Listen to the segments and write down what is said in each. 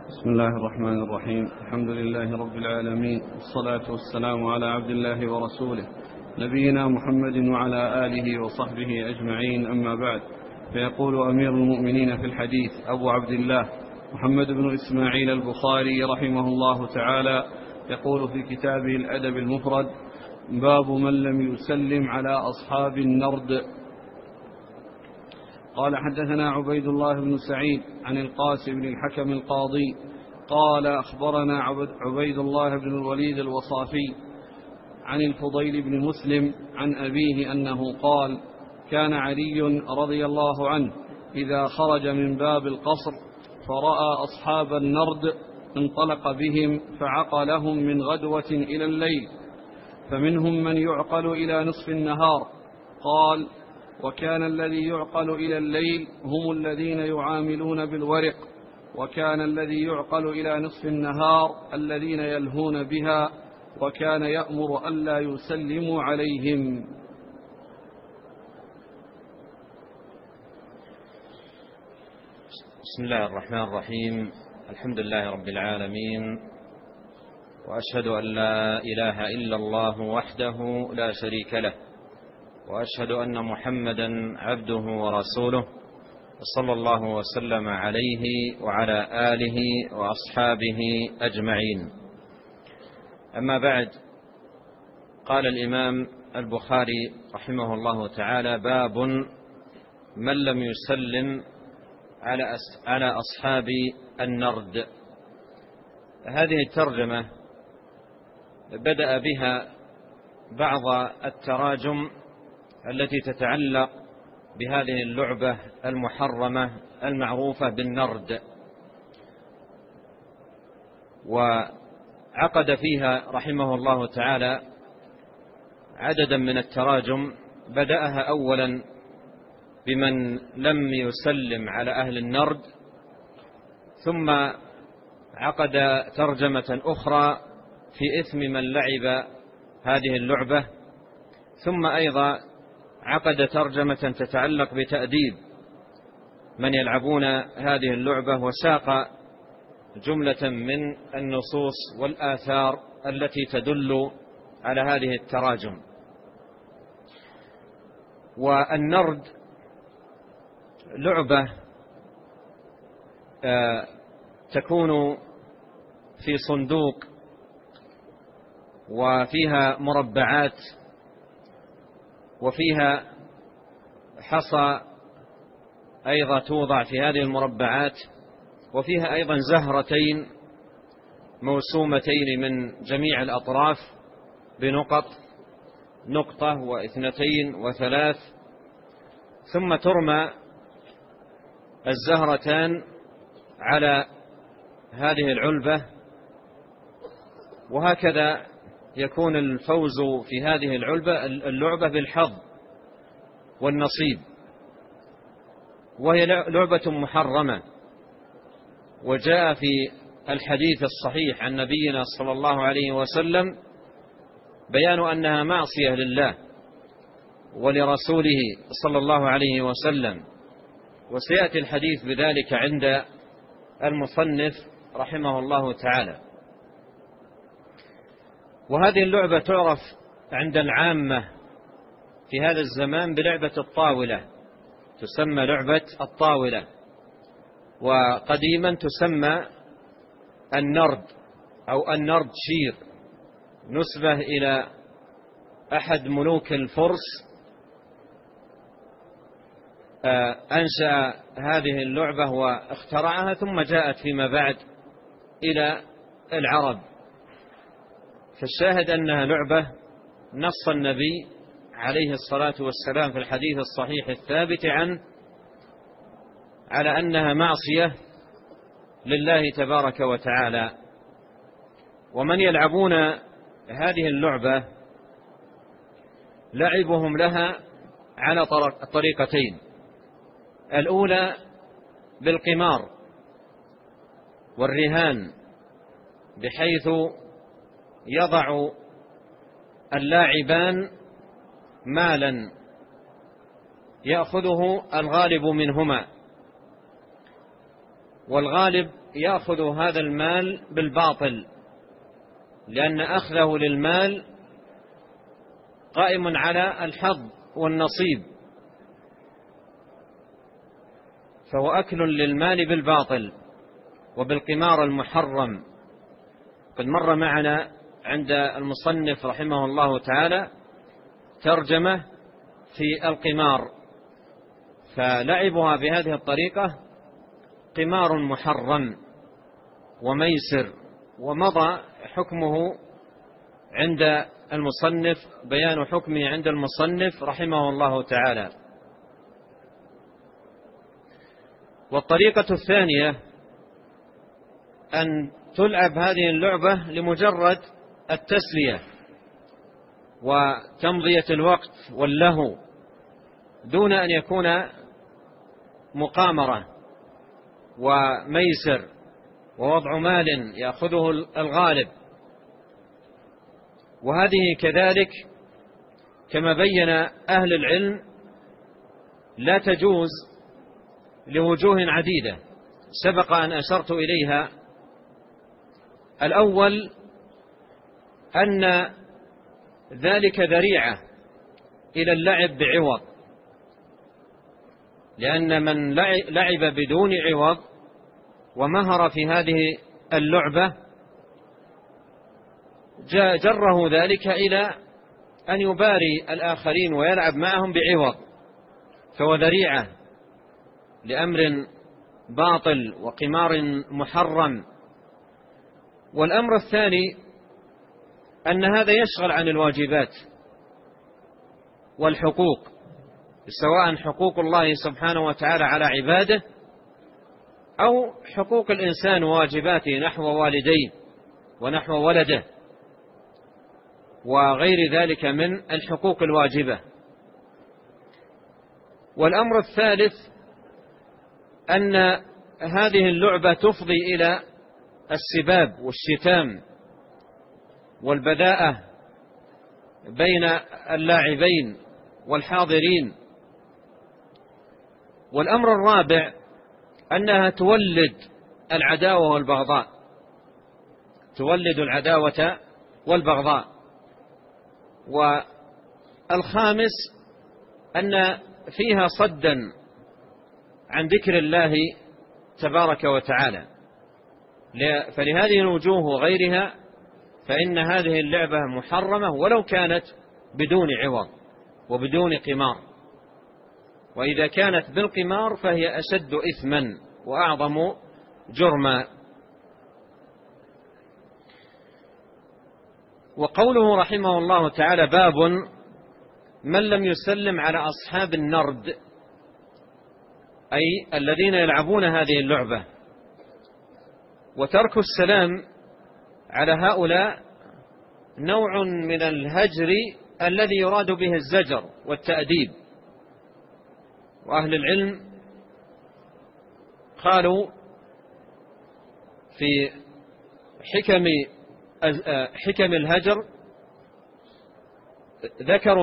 بسم الله الرحمن الرحيم. الحمد لله رب العالمين، والصلاة والسلام على عبد الله ورسوله نبينا محمد وعلى آله وصحبه أجمعين، أما بعد. فيقول أمير المؤمنين في الحديث أبو عبد الله محمد بن إسماعيل البخاري رحمه الله تعالى، يقول في كتابه الأدب المفرد: باب من لم يسلم على أصحاب النرد. قال: حدثنا عبيد الله بن سعيد عن القاسم بن الحكم القاضي قال: أخبرنا عبيد الله بن الوليد الوصافي عن الفضيل بن مسلم عن أبيه أنه قال: كان علي رضي الله عنه إذا خرج من باب القصر فرأى أصحاب النرد انطلق بهم فعقلهم من غدوة إلى الليل، فمنهم من يعقل إلى نصف النهار. قال: وكان الذي يعقل إلى الليل هم الذين يعاملون بالورق، وكان الذي يعقل إلى نصف النهار الذين يلهون بها، وكان يأمر ألا يسلموا عليهم. بسم الله الرحمن الرحيم. الحمد لله رب العالمين، وأشهد أن لا إله إلا الله وحده لا شريك له، وأشهد أن محمدا عبده ورسوله، صلى الله وسلم عليه وعلى آله وأصحابه أجمعين. أما بعد، قال الإمام البخاري رحمه الله تعالى: باب من لم يسلم على أصحاب النرد. هذه الترجمة بدأ بها بعض التراجم التي تتعلق بهذه اللعبة المحرمة المعروفة بالنرد، وعقد فيها رحمه الله تعالى عددا من التراجم. بدأها أولا بمن لم يسلم على أهل النرد، ثم عقد ترجمة أخرى في إثم من لعب هذه اللعبة، ثم أيضا عقد ترجمة تتعلق بتأديب من يلعبون هذه اللعبة، وساق جملة من النصوص والآثار التي تدل على هذه التراجم. والنرد لعبة تكون في صندوق وفيها مربعات، وفيها حصى أيضا توضع في هذه المربعات، وفيها أيضا زهرتين موسومتين من جميع الأطراف بنقط، نقطة واثنتين وثلاث، ثم ترمى الزهرتان على هذه العلبة، وهكذا يكون الفوز في هذه اللعبة بالحظ والنصيب. وهي لعبة محرمة، وجاء في الحديث الصحيح عن نبينا صلى الله عليه وسلم بيان أنها معصية لله ولرسوله صلى الله عليه وسلم، وسيأتي الحديث بذلك عند المصنف رحمه الله تعالى. وهذه اللعبة تعرف عند العامة في هذا الزمان بلعبة الطاولة، تسمى لعبة الطاولة، وقديما تسمى النرد أو النرد شير، نسبة إلى أحد ملوك الفرس أنشأ هذه اللعبة واخترعها، ثم جاءت فيما بعد إلى العرب. فالشاهد أنها لعبة نص النبي عليه الصلاة والسلام في الحديث الصحيح الثابت عنه على أنها معصية لله تبارك وتعالى. ومن يلعبون هذه اللعبة لعبهم لها على طريقتين: الأولى بالقمار والرهان، بحيث يضع اللاعبان مالا يأخذه الغالب منهما، والغالب يأخذ هذا المال بالباطل، لأن أخذه للمال قائم على الحظ والنصيب، فهو أكل للمال بالباطل وبالقمار المحرم. قد مر معنا عند المصنف رحمه الله تعالى ترجمة في القمار، فلعبها بهذه الطريقة قمار محرم وميسر، ومضى حكمه عند المصنف، بيان حكمه عند المصنف رحمه الله تعالى. والطريقة الثانية أن تلعب هذه اللعبة لمجرد التسلية وتمضية الوقت واللهو، دون أن يكون مقامرة وميسر ووضع مال يأخذه الغالب. وهذه كذلك كما بين أهل العلم لا تجوز لوجوه عديدة سبق أن أشرت إليها. الأول أن ذلك ذريعة إلى اللعب بعوض، لأن من لعب بدون عوض ومهر في هذه اللعبة جره ذلك إلى أن يباري الآخرين ويلعب معهم بعوض، فهو ذريعة لأمر باطل وقمار محرم. والأمر الثاني أن هذا يشغل عن الواجبات والحقوق، سواء حقوق الله سبحانه وتعالى على عباده أو حقوق الإنسان وواجباته نحو والديه ونحو ولده وغير ذلك من الحقوق الواجبة. والأمر الثالث أن هذه اللعبة تفضي إلى السباب والشتام والبذاءة بين اللاعبين والحاضرين. والأمر الرابع أنها تولد العداوة والبغضاء، تولد العداوة والبغضاء. والخامس أن فيها صدا عن ذكر الله تبارك وتعالى. فلهذه الوجوه وغيرها فإن هذه اللعبة محرمة ولو كانت بدون عوض وبدون قمار، وإذا كانت بالقمار فهي أشد إثما وأعظم جرما. وقوله رحمه الله تعالى باب من لم يسلم على أصحاب النرد، أي الذين يلعبون هذه اللعبة. وترك السلام على هؤلاء نوع من الهجر الذي يراد به الزجر والتأديب. وأهل العلم قالوا في حكم الهجر ذكروا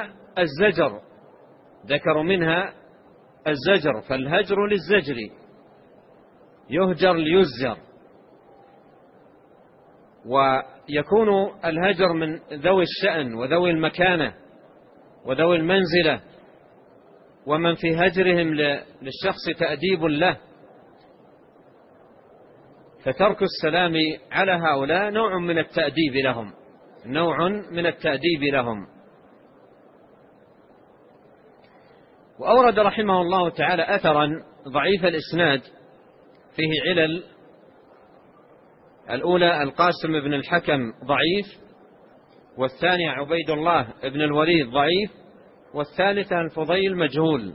منها الزجر، فالهجر للزجر، يهجر ليزجر. ويكون الهجر من ذوي الشأن وذوي المكانة وذوي المنزلة، ومن في هجرهم للشخص تأديب له. فترك السلام على هؤلاء نوع من التأديب لهم. وأورد رحمه الله تعالى أثرا ضعيف الإسناد فيه علل. الأولى القاسم بن الحكم ضعيف، والثانية عبيد الله بن الوليد ضعيف، والثالثة الفضيل مجهول.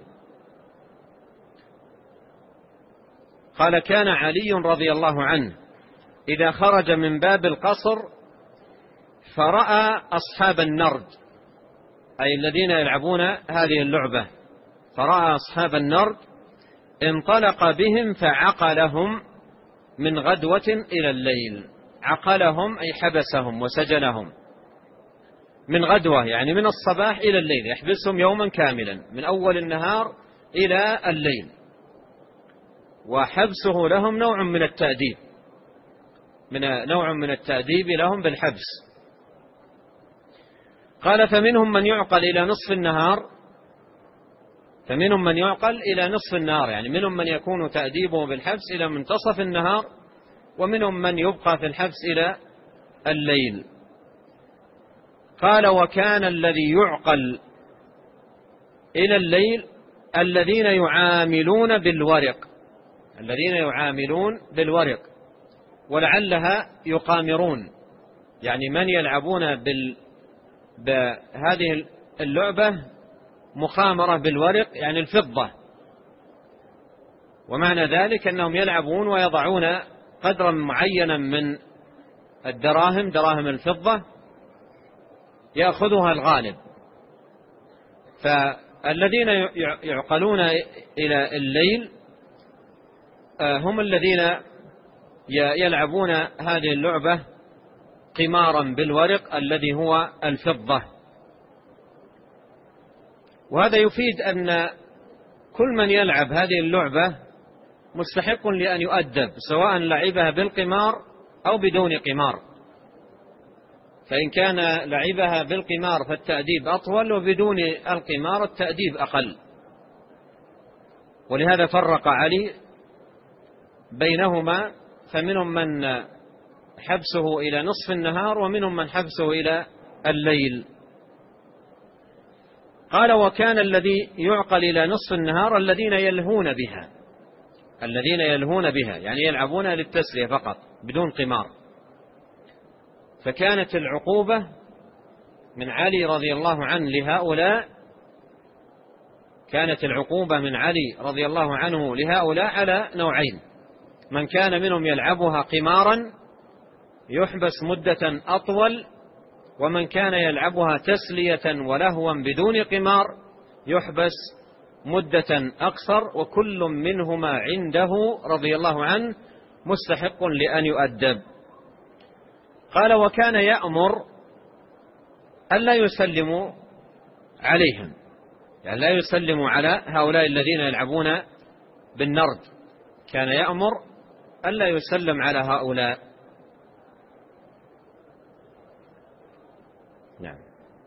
قال كان علي رضي الله عنه إذا خرج من باب القصر فرأى أصحاب النرد، أي الذين يلعبون هذه اللعبة، فرأى أصحاب النرد انطلق بهم فعقلهم من غدوة إلى الليل. عقلهم أي حبسهم وسجنهم من غدوة، يعني من الصباح إلى الليل، يحبسهم يوما كاملا من أول النهار إلى الليل. وحبسه لهم نوع من التأديب، نوع من التأديب لهم بالحبس. قال فمنهم من يعقل إلى نصف النهار، فمنهم من يعقل إلى نصف النهار، يعني منهم من يكون تأديبه بالحبس إلى منتصف النهار، ومنهم من يبقى في الحبس إلى الليل. قال وكان الذي يعقل إلى الليل الذين يعاملون بالورق، الذين يعاملون بالورق، ولعلها يقامرون، يعني من يلعبون بهذه اللعبة مخامرة بالورق، يعني الفضة. ومعنى ذلك أنهم يلعبون ويضعون قدرا معينا من الدراهم، دراهم الفضة، يأخذها الغالب. فالذين يعقلون إلى الليل هم الذين يلعبون هذه اللعبة قمارا بالورق الذي هو الفضة. وهذا يفيد أن كل من يلعب هذه اللعبة مستحق لأن يؤدب، سواء لعبها بالقمار أو بدون قمار. فإن كان لعبها بالقمار فالتأديب أطول، وبدون القمار التأديب أقل. ولهذا فرق علي بينهما، فمنهم من حبسه إلى نصف النهار، ومنهم من حبسه إلى الليل. قال وكان الذي يعقل إلى نصف النهار الذين يلهون بها، الذين يلهون بها يعني يلعبون للتسلية فقط بدون قمار. فكانت العقوبة من علي رضي الله عنه لهؤلاء، كانت العقوبة من علي رضي الله عنه لهؤلاء على نوعين: من كان منهم يلعبها قمارا يحبس مدة أطول، ومن كان يلعبها تسلية ولهوا بدون قمار يحبس مدة أقصر، وكل منهما عنده رضي الله عنه مستحق لأن يؤدب. قال وكان يأمر ألا يسلموا عليهم، يعني لا يسلموا على هؤلاء الذين يلعبون بالنرد، كان يأمر ألا يسلم على هؤلاء. نعم.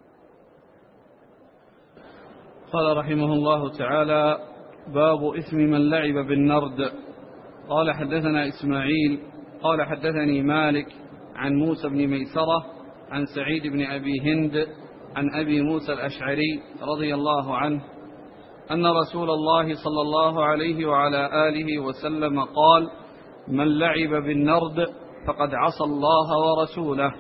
قال رحمه الله تعالى: باب إثم من لعب بالنرد. قال حدثنا إسماعيل قال حدثني مالك عن موسى بن ميسرة عن سعيد بن أبي هند عن أبي موسى الأشعري رضي الله عنه أن رسول الله صلى الله عليه وعلى آله وسلم قال: من لعب بالنرد فقد عصى الله ورسوله.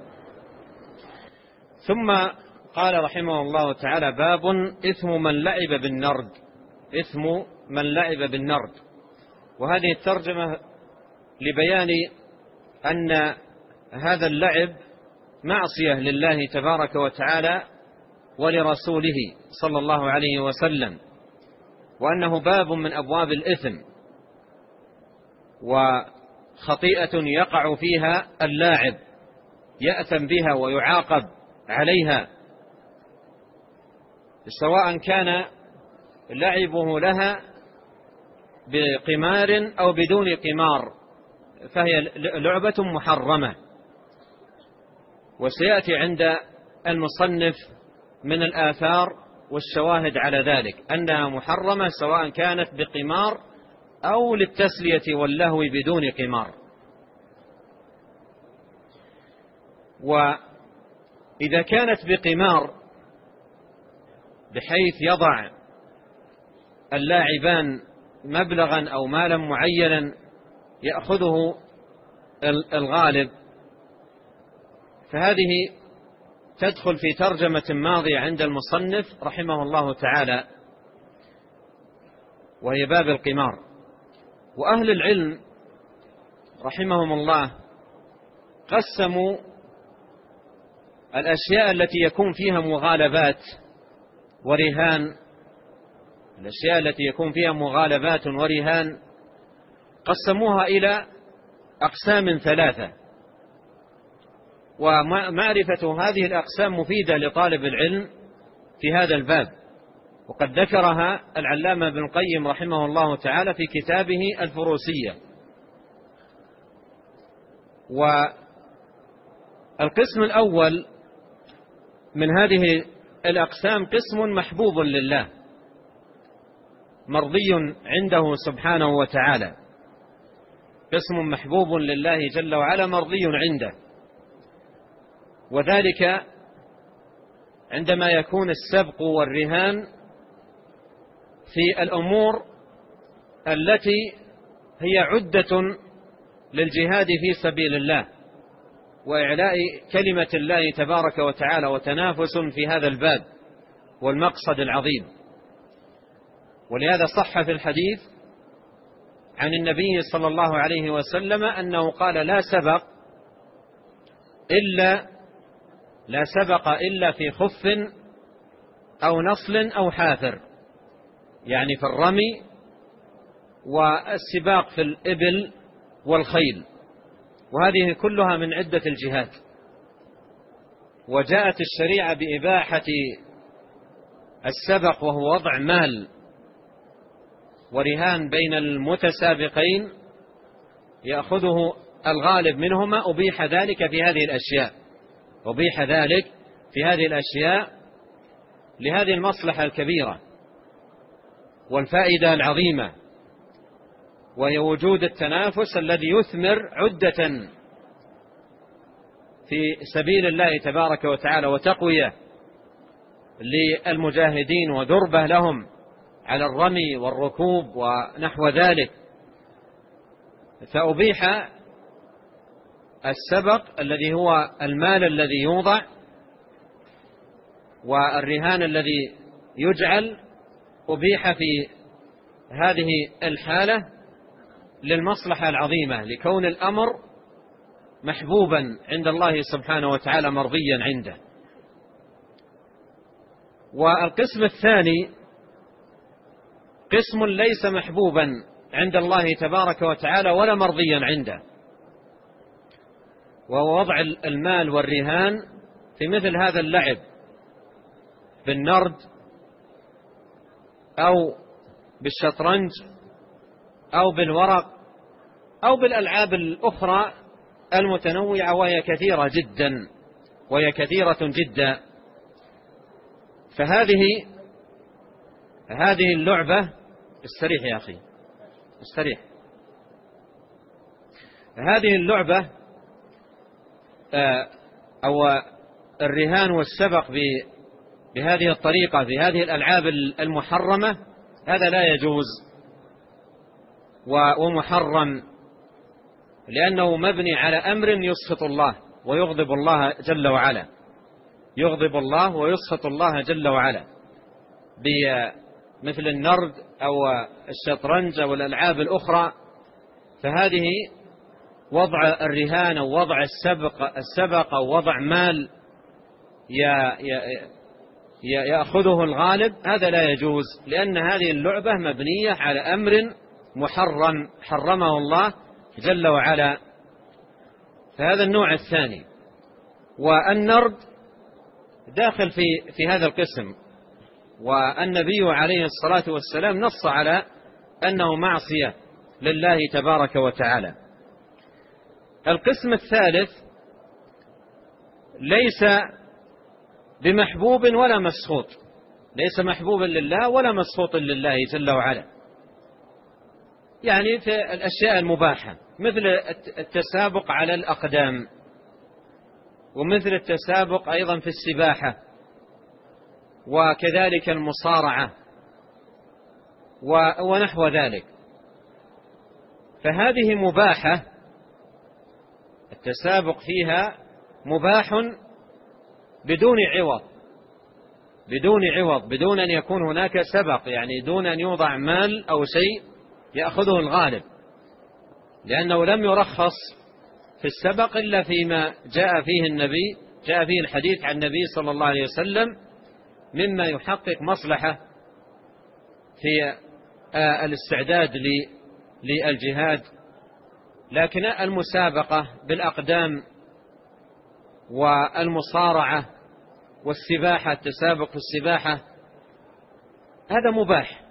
ثم قال رحمه الله تعالى: باب إثم من لعب بالنرد، إثم من لعب بالنرد. وهذه الترجمة لبيان أن هذا اللعب معصية لله تبارك وتعالى ولرسوله صلى الله عليه وسلم، وأنه باب من أبواب الإثم، وخطيئة يقع فيها اللاعب يأثم بها ويعاقب عليها، سواء كان لعبه لها بقمار أو بدون قمار، فهي لعبة محرمة. وسيأتي عند المصنف من الآثار والشواهد على ذلك أنها محرمة، سواء كانت بقمار أو للتسلية واللهو بدون قمار. وإذا كانت بقمار بحيث يضع اللاعبان مبلغا أو مالا معينا يأخذه الغالب، فهذه تدخل في ترجمة ماضية عند المصنف رحمه الله تعالى، وهي باب القمار. وأهل العلم رحمهم الله قسموا الأشياء التي يكون فيها مغالبات ورهان، الأشياء التي يكون فيها مغالبات ورهان قسموها إلى أقسام ثلاثة. ومعرفة هذه الأقسام مفيدة لطالب العلم في هذا الباب، وقد ذكرها العلامة ابن القيم رحمه الله تعالى في كتابه الفروسية. والقسم الأول من هذه الأقسام قسم محبوب لله مرضي عنده سبحانه وتعالى، قسم محبوب لله جل وعلا مرضي عنده، وذلك عندما يكون السبق والرهان في الأمور التي هي عدة للجهاد في سبيل الله وإعلاء كلمة الله تبارك وتعالى وتنافس في هذا الباب والمقصد العظيم. ولهذا صح في الحديث عن النبي صلى الله عليه وسلم أنه قال لا سبق إلا في خف أو نصل أو حافر، يعني في الرمي والسباق في الإبل والخيل، وهذه كلها من عدة الجهاد. وجاءت الشريعة بإباحة السبق وهو وضع مال ورهان بين المتسابقين يأخذه الغالب منهما، أبيح ذلك في هذه الأشياء لهذه المصلحة الكبيرة والفائدة العظيمة، وهي وجود التنافس الذي يثمر عدة في سبيل الله تبارك وتعالى وتقوية للمجاهدين ودربة لهم على الرمي والركوب ونحو ذلك. فأبيح السبق الذي هو المال الذي يوضع والرهان الذي يجعل، أبيح في هذه الحالة للمصلحة العظيمة، لكون الأمر محبوبا عند الله سبحانه وتعالى مرضيا عنده. والقسم الثاني قسم ليس محبوبا عند الله تبارك وتعالى ولا مرضيا عنده، وهو وضع المال والرهان في مثل هذا اللعب بالنرد أو بالشطرنج أو بالورق أو بالألعاب الأخرى المتنوعة، وهي كثيرة جدا. فهذه اللعبة استريح يا أخي استريح. هذه اللعبة أو الرهان والسبق بهذه الطريقة في هذه الألعاب المحرمة هذا لا يجوز ومحرم، لأنه مبني على أمر يسخط الله ويغضب الله جل وعلا، يغضب الله ويسخط الله جل وعلا، بمثل النرد أو الشطرنج أو الألعاب الأخرى. فهذه وضع الرهان أو وضع السبق أو وضع مال يأخذه الغالب هذا لا يجوز، لأن هذه اللعبة مبنية على أمر محرم حرمه الله جل وعلا. فهذا النوع الثاني. والنرد داخل في هذا القسم، والنبي عليه الصلاة والسلام نص على أنه معصية لله تبارك وتعالى. القسم الثالث ليس بمحبوب ولا مسخوط، ليس محبوبا لله ولا مسخوطا لله جل وعلا، يعني في الأشياء المباحة مثل التسابق على الأقدام، ومثل التسابق أيضا في السباحة، وكذلك المصارعة ونحو ذلك. فهذه مباحة، التسابق فيها مباح بدون عوض، بدون أن يكون هناك سبق، يعني دون أن يوضع مال أو شيء يأخذه الغالب، لأنه لم يرخص في السبق إلا فيما جاء فيه الحديث عن النبي صلى الله عليه وسلم مما يحقق مصلحة في الاستعداد للجهاد. لكن المسابقة بالأقدام والمصارعة والسباحة، التسابق في السباحة، هذا مباح.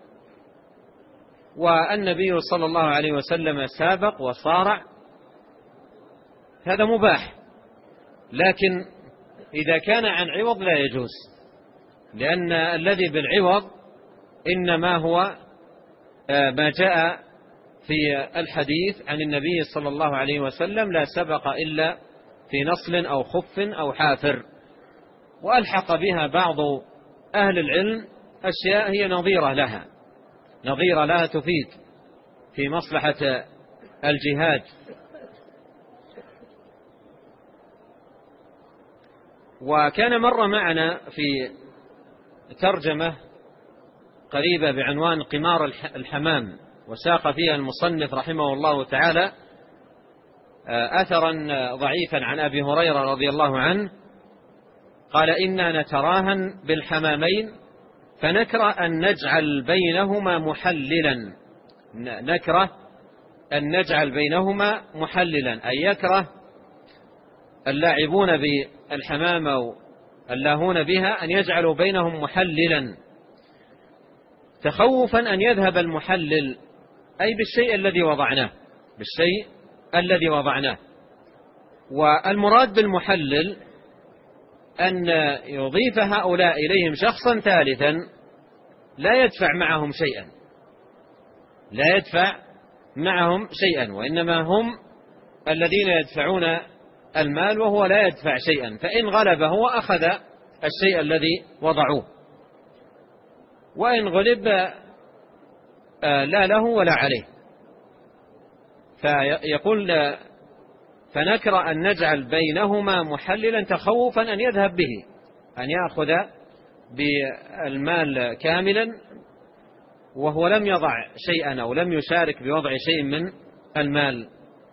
والنبي صلى الله عليه وسلم سابق وصارع، هذا مباح. لكن إذا كان عن عوض لا يجوز، لأن الذي بالعوض إنما هو ما جاء في الحديث عن النبي صلى الله عليه وسلم: لا سبق إلا في نصل أو خف أو حافر. وألحق بها بعض أهل العلم أشياء هي نظيرة لها تفيد في مصلحة الجهاد. وكان مر معنا في ترجمة قريبة بعنوان قمار الحمام، وساق فيها المصنف رحمه الله تعالى أثرا ضعيفا عن أبي هريرة رضي الله عنه قال: إنا نتراهن بالحمامين فنكره أن نجعل بينهما محللا. نكره أن نجعل بينهما محللا، أي يكره اللاعبون بالحمام أو اللاهون بها أن يجعلوا بينهم محللا، تخوفا أن يذهب المحلل، أي بالشيء الذي وضعناه. والمراد بالمحلل أن يضيف هؤلاء إليهم شخصا ثالثا لا يدفع معهم شيئا، وإنما هم الذين يدفعون المال وهو لا يدفع شيئا، فإن غلبه أخذ الشيء الذي وضعوه، وإن غلب لا له ولا عليه. فيقول: فنكره أن نجعل بينهما محللا تخوفا أن يذهب به، أن يأخذ بالمال كاملا وهو لم يضع شيئا أو لم يشارك بوضع شيء من المال.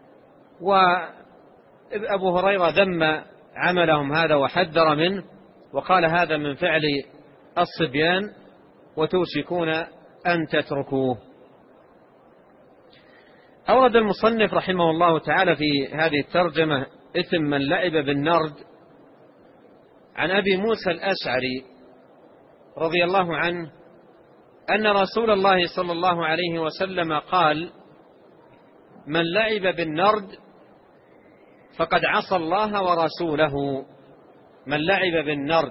وأبو هريرة ذم عملهم هذا وحذر منه، وقال: هذا من فعل الصبيان وتوشكون أن تتركوه. أورد المصنف رحمه الله تعالى في هذه الترجمة إثم من لعب بالنرد عن أبي موسى الأشعري رضي الله عنه أن رسول الله صلى الله عليه وسلم قال: من لعب بالنرد فقد عصى الله ورسوله. من لعب بالنرد،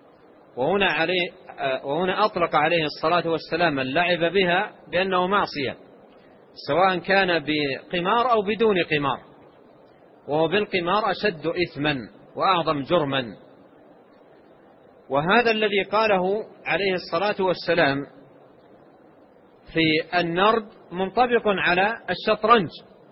وهنا أطلق عليه الصلاة والسلام من لعب بها بأنه معصية، سواء كان بقمار أو بدون قمار، وهو بالقمار أشد إثما وأعظم جرما. وهذا الذي قاله عليه الصلاة والسلام في النرد منطبق على الشطرنج،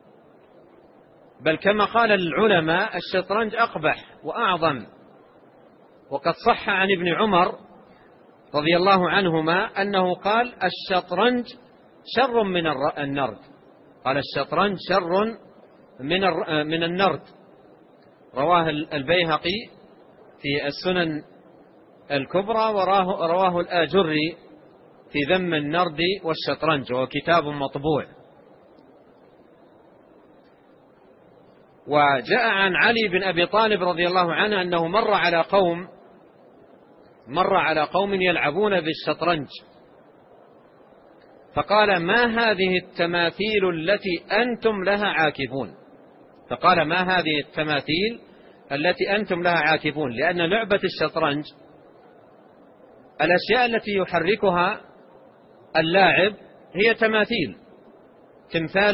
بل كما قال العلماء الشطرنج أقبح وأعظم. وقد صح عن ابن عمر رضي الله عنهما أنه قال: الشطرنج شر من النرد. قال: الشطرنج شر من النرد. رواه البيهقي في السنن الكبرى، ورواه الآجري في ذم النرد والشطرنج، وهو كتاب مطبوع. وجاء عن علي بن أبي طالب رضي الله عنه أنه مر على قوم يلعبون بالشطرنج، فقال: ما هذه التماثيل التي أنتم لها عاكفون؟ فقال: ما هذه التماثيل التي أنتم لها عاكفون؟ لأن لعبة الشطرنج الأشياء التي يحركها اللاعب هي تماثيل، تمثال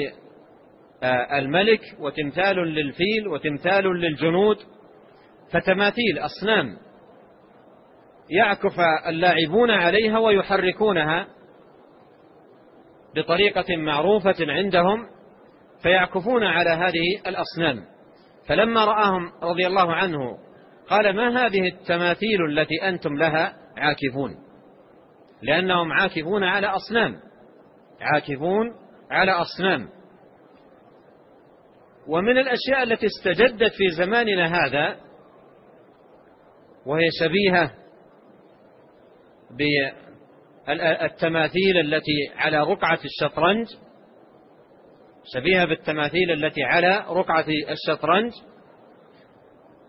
للملك وتمثال للفيل وتمثال للجنود، فتماثيل أصنام يعكف اللاعبون عليها ويحركونها بطريقة معروفة عندهم، فيعكفون على هذه الأصنام. فلما رآهم رضي الله عنه قال: ما هذه التماثيل التي أنتم لها عاكفون؟ لأنهم عاكفون على أصنام. ومن الأشياء التي استجدت في زماننا هذا وهي شبيهة بالتماثيل التي على رقعة الشطرنج،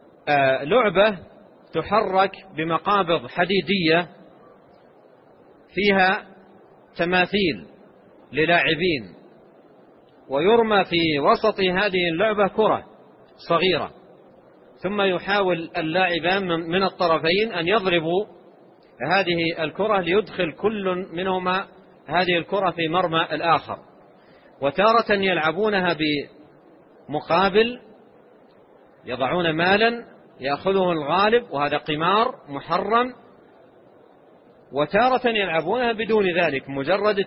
لعبة تحرك بمقابض حديدية فيها تماثيل للاعبين، ويرمى في وسط هذه اللعبة كرة صغيرة، ثم يحاول اللاعبان من الطرفين أن يضربوا هذه الكرة ليدخل كل منهما هذه الكرة في مرمى الآخر. وتارة يلعبونها بمقابل، يضعون مالا يأخذه الغالب وهذا قمار محرم، وتارة يلعبونها بدون ذلك، مجرد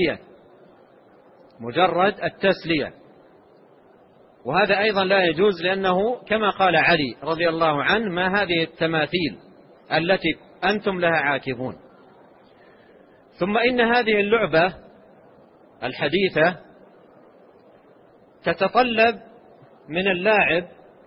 التسلية. وهذا أيضا لا يجوز، لأنه كما قال علي رضي الله عنه: ما هذه التماثيل التي أنتم لها عاكفون. ثم إن هذه اللعبة الحديثة تتطلب من اللاعب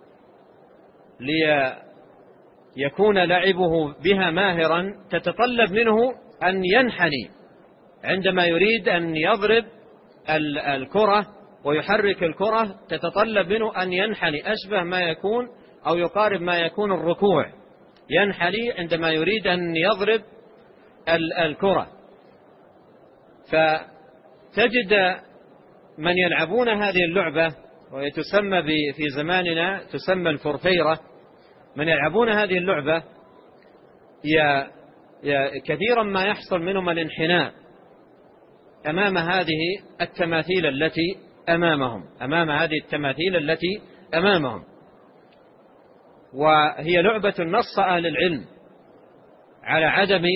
ليكون لعبه بها ماهرا، تتطلب منه أن ينحني عندما يريد أن يضرب الكرة ويحرك الكرة، تتطلب منه أن ينحني أشبه ما يكون أو يقارب ما يكون الركوع، ينحني عندما يريد أن يضرب الكرة. فتجد من يلعبون هذه اللعبة، وهي تسمى في زماننا تسمى الفرفيرة، من يلعبون هذه اللعبة كثيرا ما يحصل منهم الانحناء أمام هذه التماثيل التي أمامهم، وهي لعبة نص أهل العلم على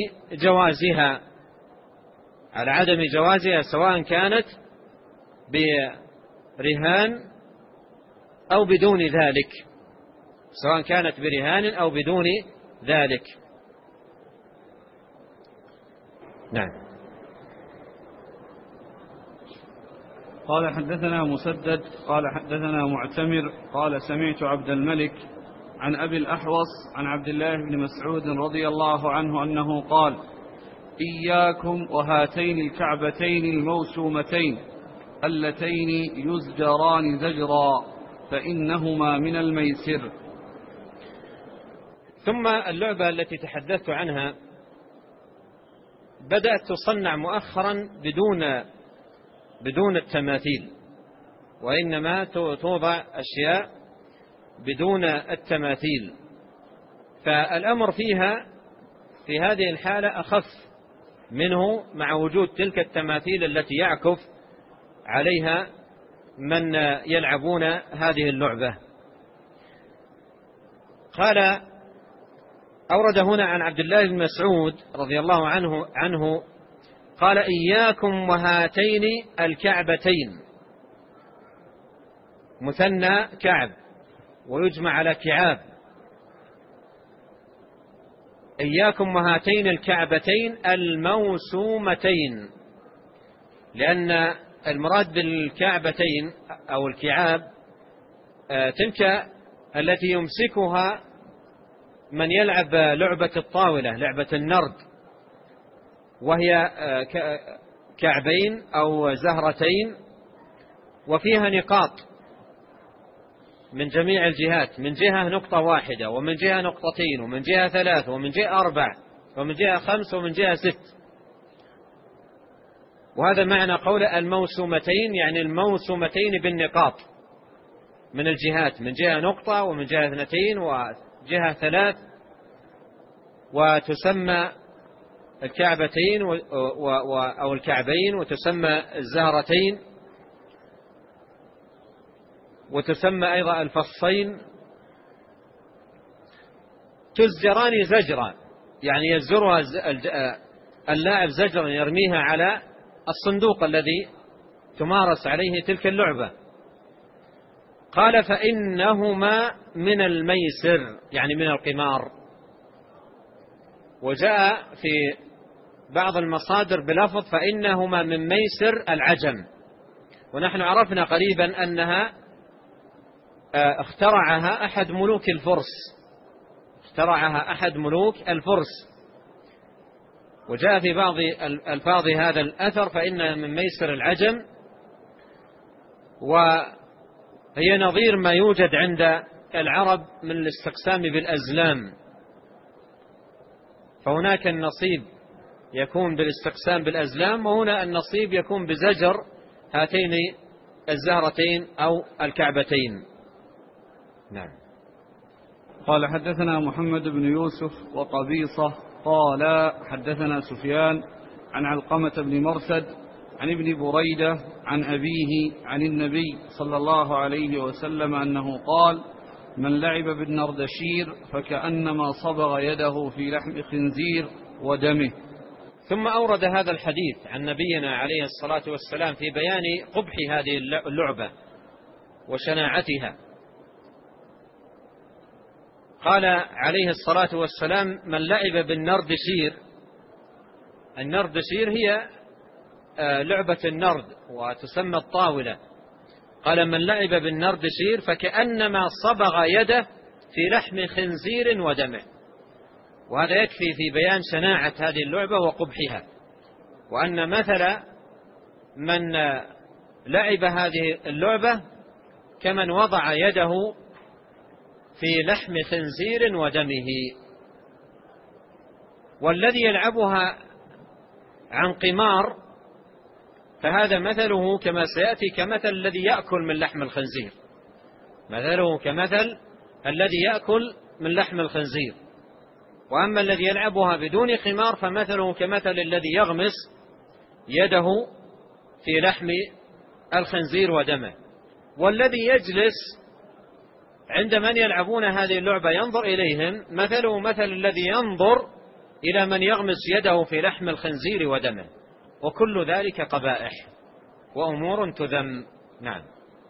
عدم جوازها سواء كانت برهان أو بدون ذلك. نعم. قال حدثنا مسدد قال حدثنا معتمر قال سمعت عبد الملك عن أبي الأحوص عن عبد الله بن مسعود رضي الله عنه أنه قال: إياكم وهاتين الكعبتين الموسومتين اللتين يزجران زجرا فإنهما من الميسر. ثم اللعبة التي تحدثت عنها بدأت تصنع مؤخرا بدون التماثيل، وإنما توضع أشياء بدون التماثيل، فالأمر فيها في هذه الحالة أخف منه مع وجود تلك التماثيل التي يعكف عليها من يلعبون هذه اللعبة. قال أورد هنا عن عبد الله بن مسعود رضي الله عنه قال: إياكم وهاتين الكعبتين، مثنى كعب ويجمع على كعاب. إياكم وهاتين الكعبتين الموسومتين، لأن المراد بالكعبتين أو الكعاب تلك التي يمسكها من يلعب لعبة الطاولة، لعبة النرد، وهي كعبين أو زهرتين وفيها نقاط من جميع الجهات، من جهة نقطة واحدة، ومن جهة نقطتين، ومن جهة 3، ومن جهة 4، ومن جهة 5، ومن جهة 6. وهذا معنى قول الموسومتين، يعني الموسومتين بالنقاط من الجهات، من جهة نقطة، ومن جهة 2، وجهة 3. وتسمى الكعبتين أو الكعبين، وتسمى الزهرتين، وتسمى أيضا الفصين. تزجران زجرا، يعني يزجرها اللاعب زجرا يرميها على الصندوق الذي تمارس عليه تلك اللعبة. قال: فإنهما من الميسر، يعني من القمار. وجاء في بعض المصادر بلفظ: فإنهما من ميسر العجم. ونحن عرفنا قريبا أنها اخترعها أحد ملوك الفرس. وجاء في بعض الفاظ هذا الأثر: فإنها من ميسر العجم، وهي نظير ما يوجد عند العرب من الاستقسام بالأزلام. فهناك النصيب يكون بالاستقسام بالأزلام، وهنا النصيب يكون بزجر هاتين الزهرتين أو الكعبتين. نعم. قال حدثنا محمد بن يوسف وقبيصة قال حدثنا سفيان عن علقمة بن مرثد عن ابن بريدة عن أبيه عن النبي صلى الله عليه وسلم أنه قال: من لعب بالنردشير فكأنما صبغ يده في لحم خنزير ودمه. ثم أورد هذا الحديث عن نبينا عليه الصلاة والسلام في بيان قبح هذه اللعبة وشناعتها. قال عليه الصلاة والسلام: من لعب بالنردشير. النردشير هي لعبة النرد وتسمى الطاولة. قال: من لعب بالنردشير فكأنما صبغ يده في لحم خنزير ودمه. وهذا يكفي في بيان شناعة هذه اللعبة وقبحها، وأن مثل من لعب هذه اللعبة كمن وضع يده في لحم خنزير ودمه. والذي يلعبها عن قمار فهذا مثله كما سيأتي كمثل الذي يأكل من لحم الخنزير، مثله كمثل الذي يأكل من لحم الخنزير. وأما الذي يلعبها بدون قمار فمثله كمثل الذي يغمس يده في لحم الخنزير ودمه. والذي يجلس عند من يلعبون هذه اللعبة ينظر إليهم مثله مثل الذي ينظر إلى من يغمس يده في لحم الخنزير ودمه. وكل ذلك قبائح وأمور تذم. نعم.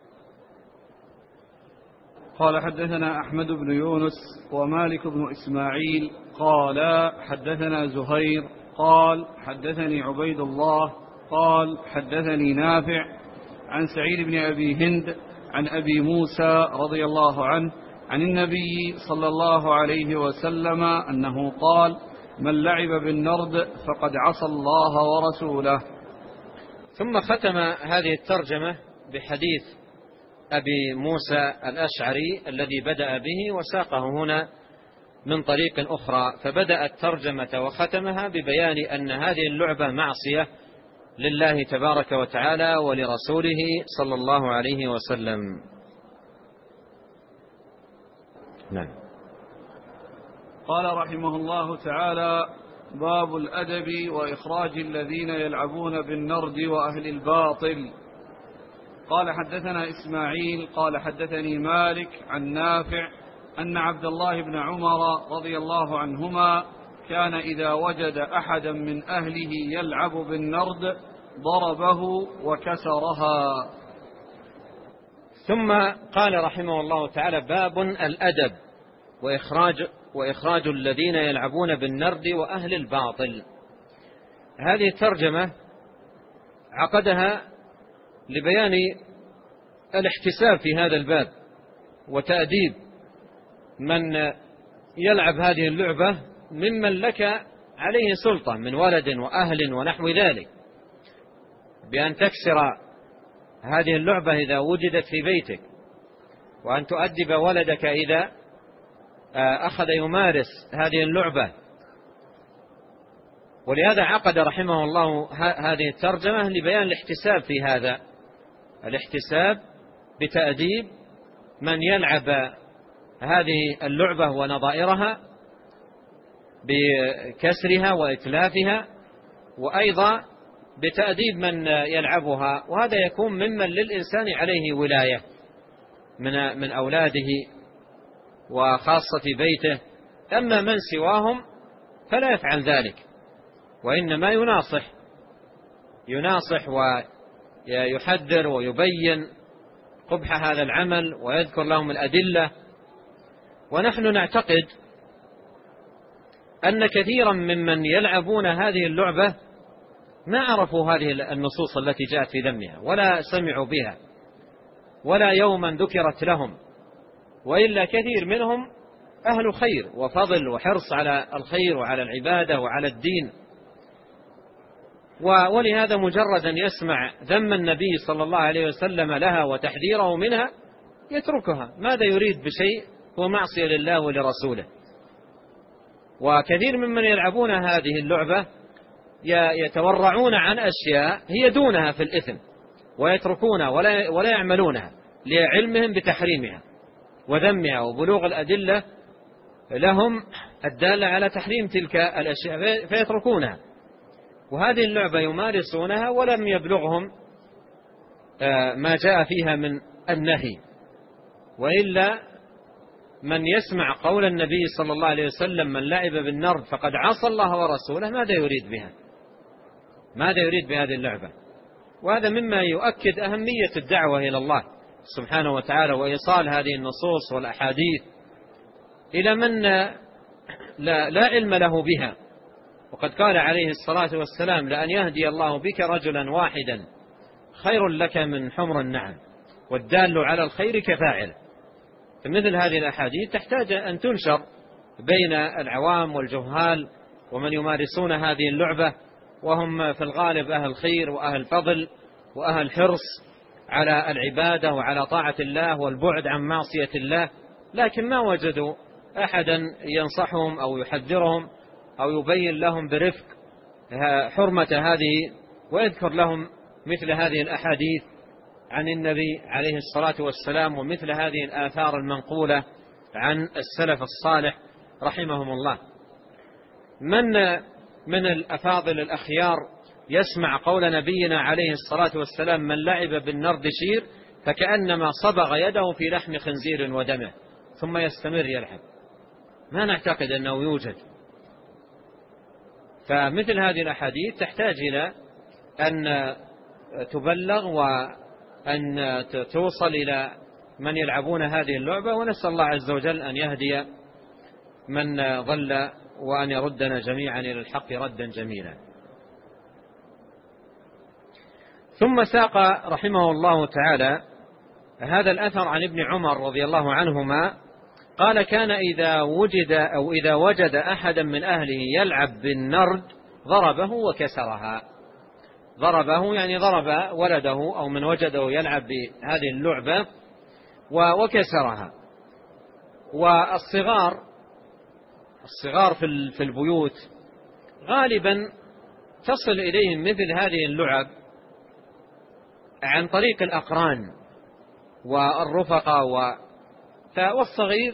قال حدثنا أحمد بن يونس ومالك بن إسماعيل قال حدثنا زهير قال حدثني عبيد الله قال حدثني نافع عن سعيد بن أبي هند عن أبي موسى رضي الله عنه عن النبي صلى الله عليه وسلم أنه قال: من لعب بالنرد فقد عصى الله ورسوله. ثم ختم هذه الترجمة بحديث أبي موسى الأشعري الذي بدأ به وساقه هنا من طريق أخرى، فبدأ الترجمة وختمها ببيان أن هذه اللعبة معصية لله تبارك وتعالى ولرسوله صلى الله عليه وسلم. نعم. قال رحمه الله تعالى: باب الأدب وإخراج الذين يلعبون بالنرد وأهل الباطل. قال حدثنا إسماعيل قال حدثني مالك عن نافع أن عبد الله بن عمر رضي الله عنهما كان إذا وجد أحدا من أهله يلعب بالنرد ضربه وكسرها. ثم قال رحمه الله تعالى: باب الأدب وإخراج الذين يلعبون بالنرد وأهل الباطل. هذه الترجمة عقدها لبيان الاحتساب في هذا الباب وتأديب من يلعب هذه اللعبة ممن لك عليه سلطة من ولد وأهل ونحو ذلك، بأن تكسر هذه اللعبة إذا وجدت في بيتك، وأن تؤدب ولدك إذا أخذ يمارس هذه اللعبة. ولهذا عقد رحمه الله هذه الترجمة لبيان الاحتساب في هذا، الاحتساب بتأديب من يلعب هذه اللعبة ونظائرها بكسرها وإتلافها، وأيضا بتأديب من يلعبها، وهذا يكون ممن للإنسان عليه ولاية من أولاده وخاصة بيته. أما من سواهم فلا يفعل ذلك، وإنما يناصح ويحذر ويبين قبح هذا العمل ويذكر لهم الأدلة. ونحن نعتقد أن كثيرا ممن يلعبون هذه اللعبة ما عرفوا هذه النصوص التي جاءت في ذمها، ولا سمعوا بها، ولا يوما ذكرت لهم، وإلا كثير منهم أهل خير وفضل وحرص على الخير وعلى العبادة وعلى الدين. ولهذا مجرد أن يسمع ذم النبي صلى الله عليه وسلم لها وتحذيره منها يتركها. ماذا يريد بشيء هو معصية لله ولرسوله. وكثير ممن يلعبون هذه اللعبة يتورعون عن أشياء هي دونها في الإثم ويتركونها ولا يعملونها لعلمهم بتحريمها وذمها وبلوغ الأدلة لهم الدالة على تحريم تلك الأشياء فيتركونها. وهذه اللعبة يمارسونها ولم يبلغهم ما جاء فيها من النهي. وإلا من يسمع قول النبي صلى الله عليه وسلم من لعب بالنرد فقد عصى الله ورسوله ماذا يريد بها؟ ماذا يريد بهذه اللعبة؟ وهذا مما يؤكد أهمية الدعوة إلى الله سبحانه وتعالى وإيصال هذه النصوص والأحاديث إلى من لا علم له بها. وقد قال عليه الصلاة والسلام لأن يهدي الله بك رجلا واحدا خير لك من حمر النعم والدال على الخير كفاعل. فمثل هذه الأحاديث تحتاج أن تنشر بين العوام والجهال ومن يمارسون هذه اللعبة، وهم في الغالب أهل خير وأهل فضل وأهل حرص على العبادة وعلى طاعة الله والبعد عن معصية الله، لكن ما وجدوا أحدا ينصحهم أو يحذرهم أو يبين لهم برفق حرمة هذه ويذكر لهم مثل هذه الأحاديث عن النبي عليه الصلاة والسلام ومثل هذه الآثار المنقولة عن السلف الصالح رحمهم الله. من الأفاضل الأخيار يسمع قول نبينا عليه الصلاة والسلام من لعب بالنرد شير فكأنما صبغ يده في لحم خنزير ودمه ثم يستمر يلعب. ما نعتقد أنه يوجد. فمثل هذه الأحاديث تحتاج إلى أن تبلغ وأن توصل إلى من يلعبون هذه اللعبة، ونسأل الله عز وجل أن يهدي من ضل وأن يردنا جميعا إلى الحق ردا جميلا. ثم ساق رحمه الله تعالى هذا الأثر عن ابن عمر رضي الله عنهما قال كان إذا وجد أحدا من أهله يلعب بالنرد ضربه وكسرها. ضربه يعني ضرب ولده أو من وجده يلعب بهذه اللعبة وكسرها. والصغار في البيوت غالبا تصل إليهم مثل هذه اللعب عن طريق الأقران والرفقة والصغير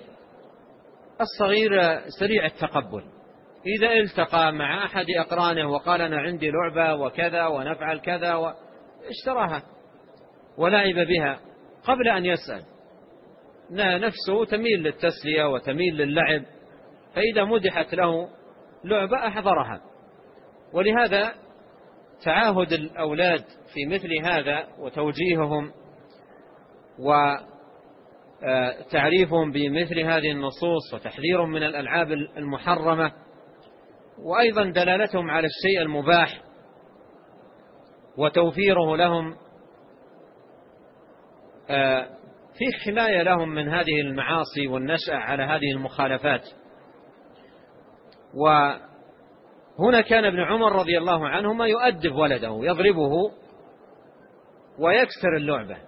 سريع التقبل. إذا التقى مع أحد أقرانه وقال أنا عندي لعبة وكذا ونفعل كذا اشتراها ولعب بها قبل أن يسأل، نفسه تميل للتسلية وتميل للعب، فإذا مدحت له لعبة أحضرها. ولهذا تعاهد الأولاد في مثل هذا وتوجيههم وتعريفهم بمثل هذه النصوص وتحذيرهم من الألعاب المحرمة وأيضا دلالتهم على الشيء المباح وتوفيره لهم في حماية لهم من هذه المعاصي والنشأة على هذه المخالفات. وهنا كان ابن عمر رضي الله عنهما يؤدب ولده يضربه ويكسر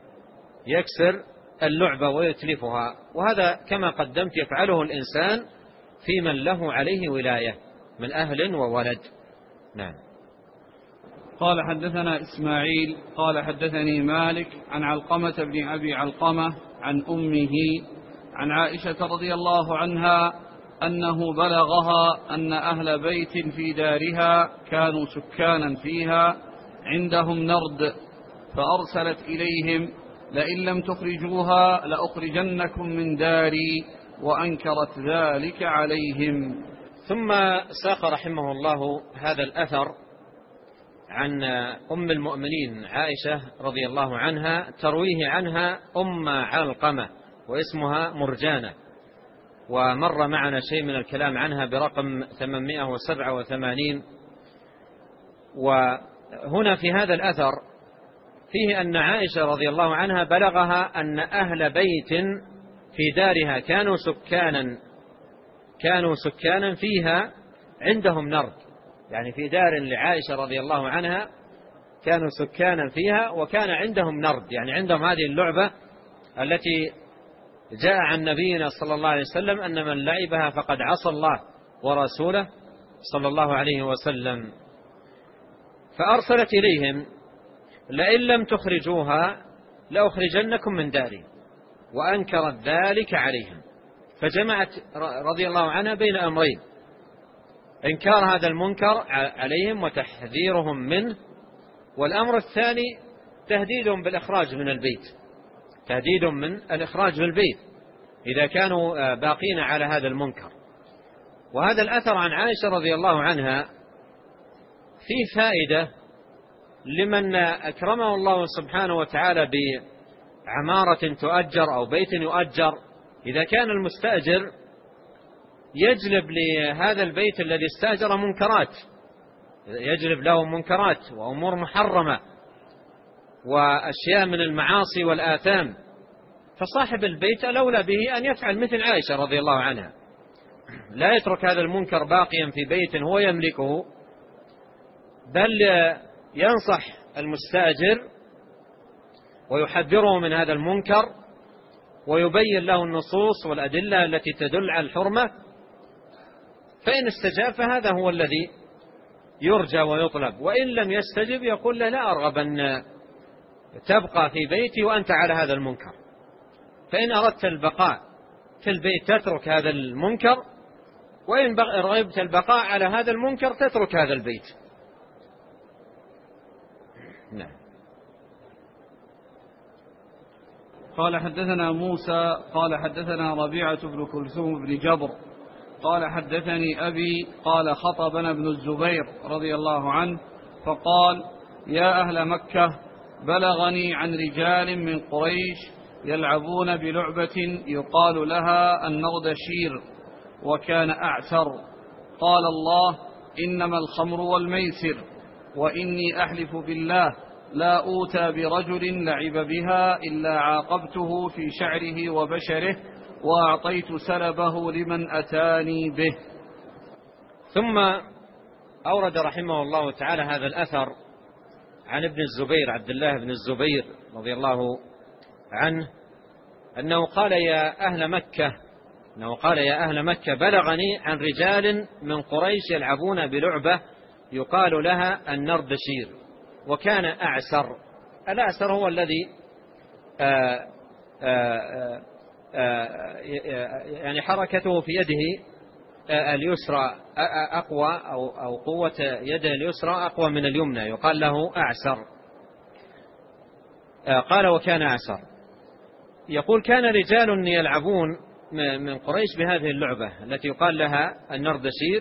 اللعبة ويتلفها، وهذا كما قدمت يفعله الإنسان في من له عليه ولاية من أهل وولد. نعم. قال حدثنا إسماعيل قال حدثني مالك عن علقمة بن أبي علقمة عن أمه عن عائشة رضي الله عنها أنه بلغها أن أهل بيت في دارها كانوا سكانا فيها عندهم نرد، فأرسلت إليهم لئن لم تخرجوها لأخرجنكم من داري، وأنكرت ذلك عليهم. ثم ساق رحمه الله هذا الأثر عن أم المؤمنين عائشة رضي الله عنها ترويه عنها أم علقمة واسمها مرجانة، ومر معنا شيء من الكلام عنها برقم 887. وهنا في هذا الأثر فيه أن عائشة رضي الله عنها بلغها أن أهل بيت في دارها كانوا سكانا فيها عندهم نرد، يعني في دار لعائشة رضي الله عنها كانوا سكانا فيها وكان عندهم نرد، يعني عندهم هذه اللعبة التي جاء عن نبينا صلى الله عليه وسلم أن من لعبها فقد عصى الله ورسوله صلى الله عليه وسلم. فأرسلت إليهم: لئن لم تخرجوها لأخرجنكم من داري، وأنكرت ذلك عليهم. فجمعت رضي الله عنها بين أمرين: إنكار هذا المنكر عليهم وتحذيرهم منه، والأمر الثاني تهديدهم بالإخراج من البيت، تهديد من الإخراج من البيت إذا كانوا باقين على هذا المنكر. وهذا الأثر عن عائشة رضي الله عنها فيه فائدة لمن أكرمه الله سبحانه وتعالى بعمارة تؤجر أو بيت يؤجر. إذا كان المستأجر يجلب لهذا البيت الذي استأجر منكرات، يجلب له منكرات وأمور محرمة وأشياء من المعاصي والآثام، فصاحب البيت الأولى به أن يفعل مثل عائشة رضي الله عنها، لا يترك هذا المنكر باقيا في بيت هو يملكه، بل ينصح المستأجر ويحذره من هذا المنكر ويبين له النصوص والأدلة التي تدل على الحرمة، فإن استجاب فهذا هو الذي يرجى ويطلب، وإن لم يستجب يقول له: لا أرغب أن تبقى في بيتي وأنت على هذا المنكر. فإن أردت البقاء في البيت تترك هذا المنكر، وإن رغبت البقاء على هذا المنكر تترك هذا البيت. نعم. قال حدثنا موسى قال حدثنا ربيعة بن كلثوم بن جبر قال حدثني أبي قال خطبنا ابن الزبير رضي الله عنه فقال: يا أهل مكة، بلغني عن رجال من قريش يلعبون بلعبة يقال لها النردشير، وكان أعسر. قال الله: إنما الخمر والميسر، وإني أحلف بالله لا أوتى برجل لعب بها إلا عاقبته في شعره وبشره، وأعطيت سلبه لمن أتاني به. ثم أورد رحمه الله تعالى هذا الأثر عن ابن الزبير، عبد الله بن الزبير رضي الله عنه، أنه قال: يا أهل مكة، بلغني عن رجال من قريش يلعبون بلعبة يقال لها النردشير، وكان أعسر. الأعسر هو الذي يعني حركته في يده اليسرى أقوى، أو قوة يده اليسرى أقوى من اليمنى، يقال له أعسر. قال: وكان أعسر. يقول: كان رجال يلعبون من قريش بهذه اللعبة التي يقال لها النردشير،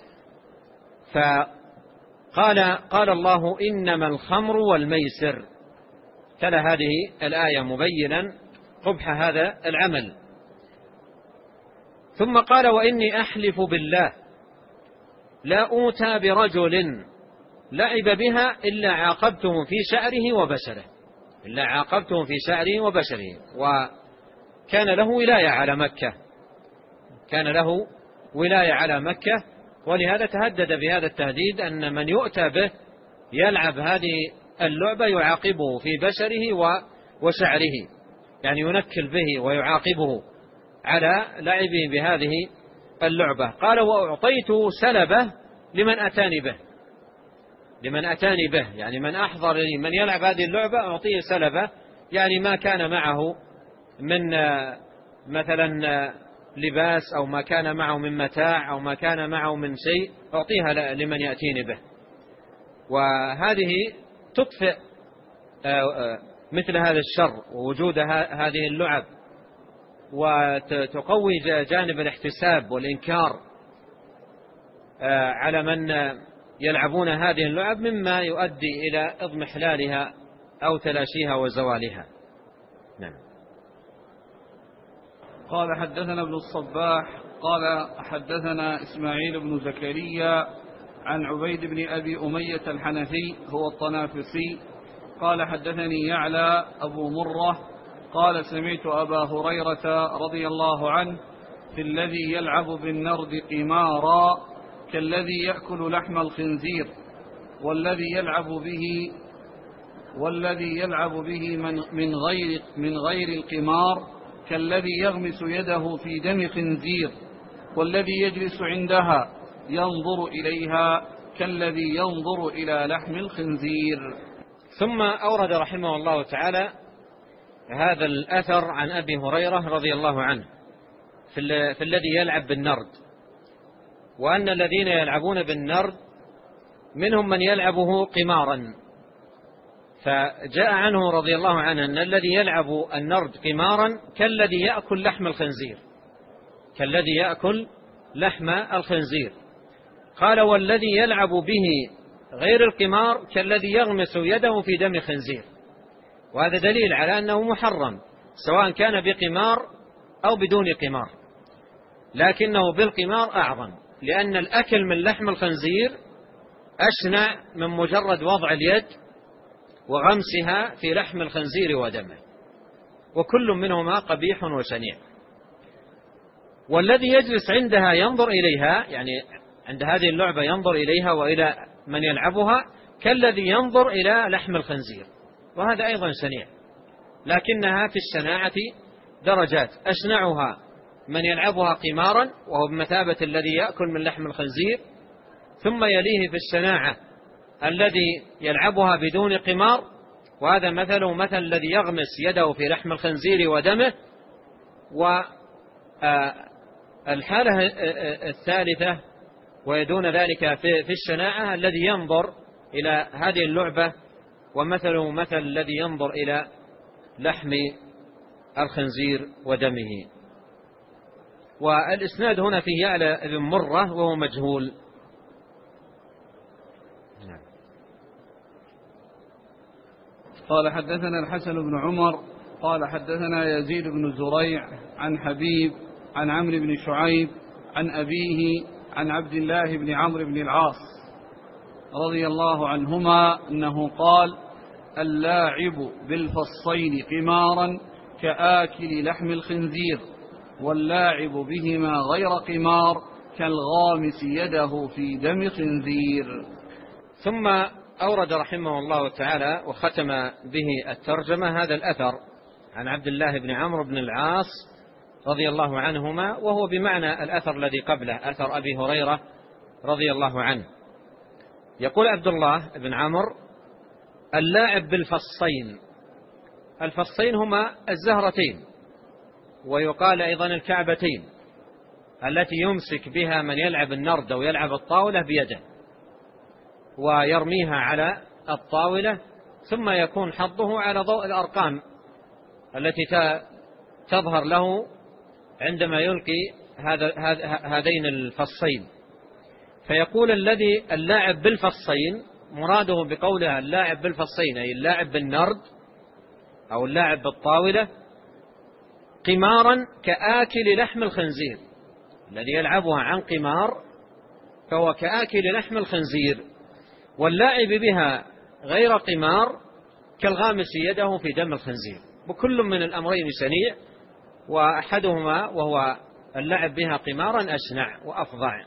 قال الله: إنما الخمر والميسر، تلا هذه الآية مبينا قبح هذا العمل. ثم قال: وإني أحلف بالله لا أوتى برجل لعب بها إلا عاقبته في شعره وبشره، وكان له ولاية على مكة، ولهذا تهدد بهذا التهديد أن من يؤتى به يلعب هذه اللعبة يعاقبه في بشره وشعره، يعني ينكل به ويعاقبه على لعبه بهذه اللعبة. قال: وأعطيت سلبه لمن أتاني به، يعني من أحضر لي من يلعب هذه اللعبة أعطيه سلبه، يعني ما كان معه من مثلا لباس، أو ما كان معه من متاع، أو ما كان معه من شيء، أعطيها لمن يأتيني به. وهذه تطفئ مثل هذا الشر ووجود هذه اللعب، وتقوي جانب الاحتساب والإنكار على من يلعبون هذه اللعب، مما يؤدي إلى اضمحلالها أو تلاشيها وزوالها. نعم. قال: حدثنا ابن الصباح قال حدثنا إسماعيل بن زكريا عن عبيد بن أبي أمية الحنفي هو الطنافسي قال: حدثني يعلى أبو مرة قال: سمعت أبا هريرة رضي الله عنه في الذي يلعب بالنرد قمارا كالذي يأكل لحم الخنزير، والذي يلعب به من غير القمار كالذي يغمس يده في دم خنزير، والذي يجلس عندها ينظر إليها كالذي ينظر إلى لحم الخنزير. ثم أورد رحمه الله تعالى هذا الأثر عن أبي هريرة رضي الله عنه في الذي يلعب بالنرد، وأن الذين يلعبون بالنرد منهم من يلعبه قمارا. فجاء عنه رضي الله عنه أن الذي يلعب النرد قمارا كالذي يأكل لحم الخنزير، كالذي يأكل لحم الخنزير. قال والذي يلعب به غير القمار كالذي يغمس يده في دم خنزير. وهذا دليل على أنه محرم سواء كان بقمار أو بدون قمار، لكنه بالقمار أعظم، لأن الأكل من لحم الخنزير أشنع من مجرد وضع اليد وغمسها في لحم الخنزير ودمه، وكل منهما قبيح وشنيع. والذي يجلس عندها ينظر إليها، يعني عند هذه اللعبة ينظر إليها وإلى من يلعبها كالذي ينظر إلى لحم الخنزير، وهذا أيضا شنيع، لكنها في الشناعة درجات. أشنعها من يلعبها قمارا وهو بمثابة الذي يأكل من لحم الخنزير، ثم يليه في الشناعة الذي يلعبها بدون قمار، وهذا مثله مثل الذي يغمس يده في لحم الخنزير ودمه. والحالة الثالثة ويدون ذلك في الشناعة الذي ينظر إلى هذه اللعبة، ومثله مثل الذي ينظر إلى لحم الخنزير ودمه. والإسناد هنا فيه يعلى بن مرة وهو مجهول. قال حدثنا الحسن بن عمر قال حدثنا يزيد بن زريع عن حبيب عن عمرو بن شعيب عن أبيه عن عبد الله بن عمرو بن العاص رضي الله عنهما أنه قال: اللاعب بالفصين قمارا كآكل لحم الخنزير، واللاعب بهما غير قمار كالغامس يده في دم خنزير. ثم أورد رحمه الله تعالى وختم به الترجمة هذا الأثر عن عبد الله بن عمرو بن العاص رضي الله عنهما، وهو بمعنى الأثر الذي قبله، أثر أبي هريرة رضي الله عنه. يقول عبد الله بن عمرو: اللاعب بالفصين. الفصين هما الزهرتين، ويقال أيضا الكعبتين، التي يمسك بها من يلعب النرد أو يلعب الطاولة بيده ويرميها على الطاولة، ثم يكون حظه على ضوء الأرقام التي تظهر له عندما يلقي هذين الفصين. فيقول الذي اللاعب بالفصين مراده بقولها اللاعب بالفصين أي اللاعب بالنرد أو اللاعب بالطاولة قمارا كآكل لحم الخنزير. الذي يلعبها عن قمار فهو كآكل لحم الخنزير، واللاعب بها غير قمار كالغامس يده في دم الخنزير. وكل من الأمرين شنيع، وأحدهما وهو اللعب بها قمارا أشنع وأفظع.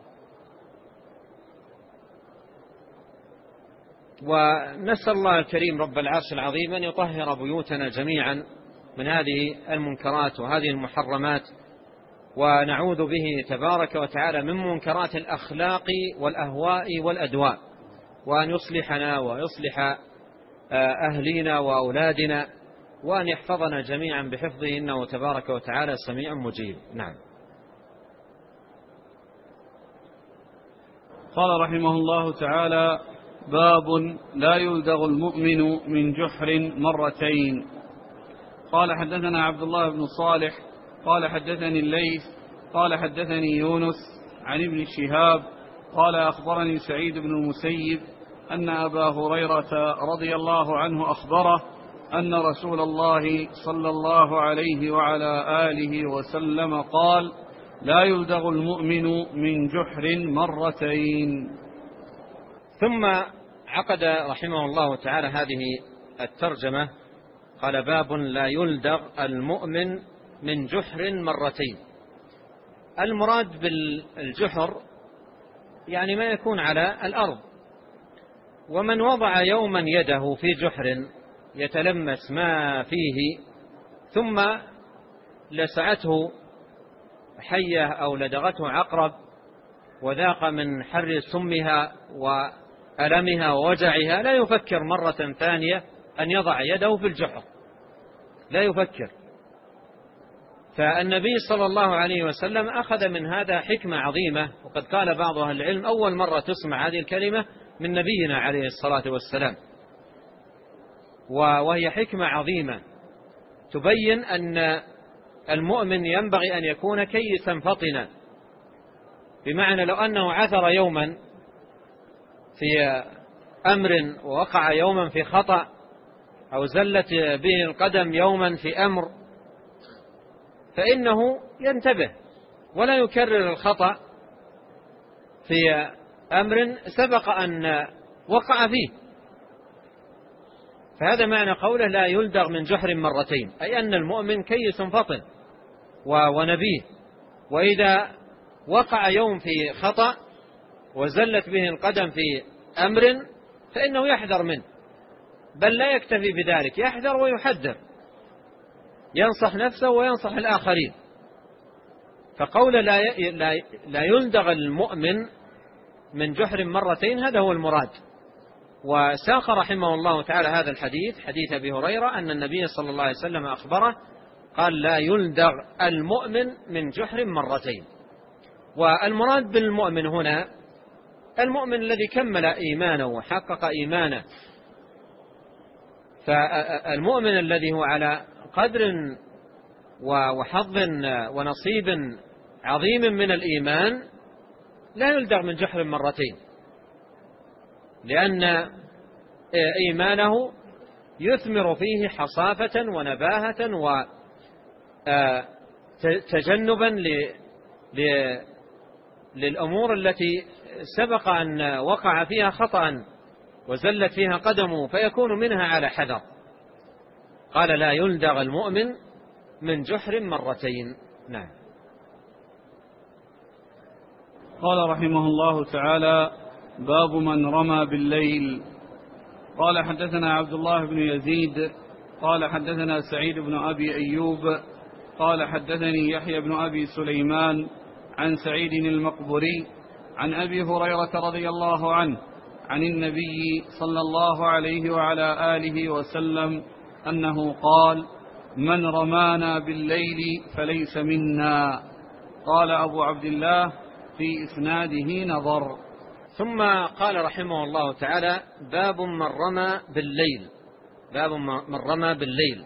ونسأل الله الكريم رب العرش العظيم أن يطهر بيوتنا جميعا من هذه المنكرات وهذه المحرمات، ونعوذ به تبارك وتعالى من منكرات الأخلاق والأهواء والأدواء، وأن يصلحنا ويصلح أهلينا وأولادنا، وأن يحفظنا جميعا بحفظه إنه تبارك وتعالى سميع مجيب. نعم. قال رحمه الله تعالى: باب لا يلدغ المؤمن من جحر مرتين. قال حدثنا عبد الله بن صالح قال حدثني الليث قال حدثني يونس عن ابن شهاب قال أخبرني سعيد بن المسيب أن أبا هريرة رضي الله عنه أخبره أن رسول الله صلى الله عليه وعلى آله وسلم قال: لا يلدغ المؤمن من جحر مرتين. ثم عقد رحمه الله تعالى هذه الترجمة، قال: باب لا يلدغ المؤمن من جحر مرتين. المراد بالجحر يعني ما يكون على الأرض، ومن وضع يوما يده في جحر يتلمس ما فيه ثم لسعته حية أو لدغته عقرب وذاق من حر سمها وألمها ووجعها لا يفكر مرة ثانية أن يضع يده في الجحر، لا يفكر. فالنبي صلى الله عليه وسلم أخذ من هذا حكمة عظيمة، وقد قال بعض أهل العلم أول مرة تسمع هذه الكلمة من نبينا عليه الصلاة والسلام، وهي حكمة عظيمة تبين أن المؤمن ينبغي أن يكون كيسا فطنا، بمعنى لو أنه عثر يوما في أمر ووقع يوما في خطأ، أو زلت به القدم يوما في أمر، فإنه ينتبه ولا يكرر الخطأ في أمر سبق أن وقع فيه. فهذا معنى قوله لا يلدغ من جحر مرتين، أي أن المؤمن كيس فطن ونبيه، وإذا وقع يوم في خطأ وزلت به القدم في أمر فإنه يحذر منه، بل لا يكتفي بذلك، يحذر ويحذر، ينصح نفسه وينصح الآخرين. فقول لا يلدغ المؤمن من جحر مرتين هذا هو المراد. وساق رحمه الله تعالى هذا الحديث، حديث أبي هريرة، أن النبي صلى الله عليه وسلم أخبره قال لا يلدغ المؤمن من جحر مرتين. والمراد بالمؤمن هنا المؤمن الذي كمل إيمانه وحقق إيمانه، فالمؤمن الذي هو على قدر وحظ ونصيب عظيم من الإيمان لا يلدغ من جحر مرتين، لأن إيمانه يثمر فيه حصافة ونباهة وتجنبا للأمور التي سبق أن وقع فيها خطأ وزلت فيها قدمه، فيكون منها على حذر. قال لا يلدغ المؤمن من جحر مرتين. نعم. قال رحمه الله تعالى باب من رمى بالليل. قال حدثنا عبد الله بن يزيد قال حدثنا سعيد بن أبي أيوب قال حدثني يحيى بن أبي سليمان عن سعيد المقبري عن أبي هريرة رضي الله عنه عن النبي صلى الله عليه وعلى آله وسلم أنه قال من رمانا بالليل فليس منا. قال أبو عبد الله في إسناده نظر. ثم قال رحمه الله تعالى باب من رمى بالليل، باب من رمى بالليل.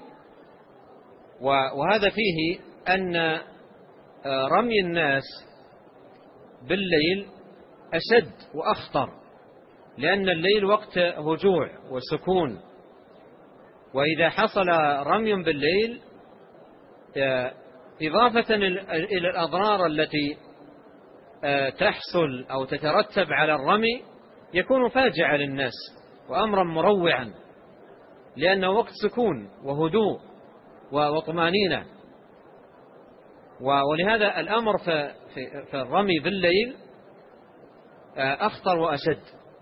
وهذا فيه أن رمي الناس بالليل أشد وأخطر، لأن الليل وقت هجوع وسكون، وإذا حصل رمي بالليل إضافة إلى الأضرار التي تحصل أو تترتب على الرمي يكون فاجعا للناس وأمرا مروعا، لأنه وقت سكون وهدوء وطمانينة. ولهذا الأمر في الرمي بالليل أخطر وأشد.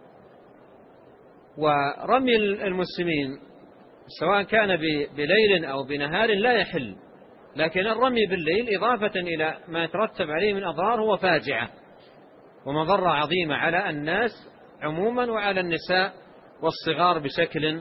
ورمي المسلمين سواء كان بليل أو بنهار لا يحل، لكن الرمي بالليل إضافة إلى ما يترتب عليه من أضرار هو فاجعة ومضرة عظيمة على الناس عموما وعلى النساء والصغار بشكل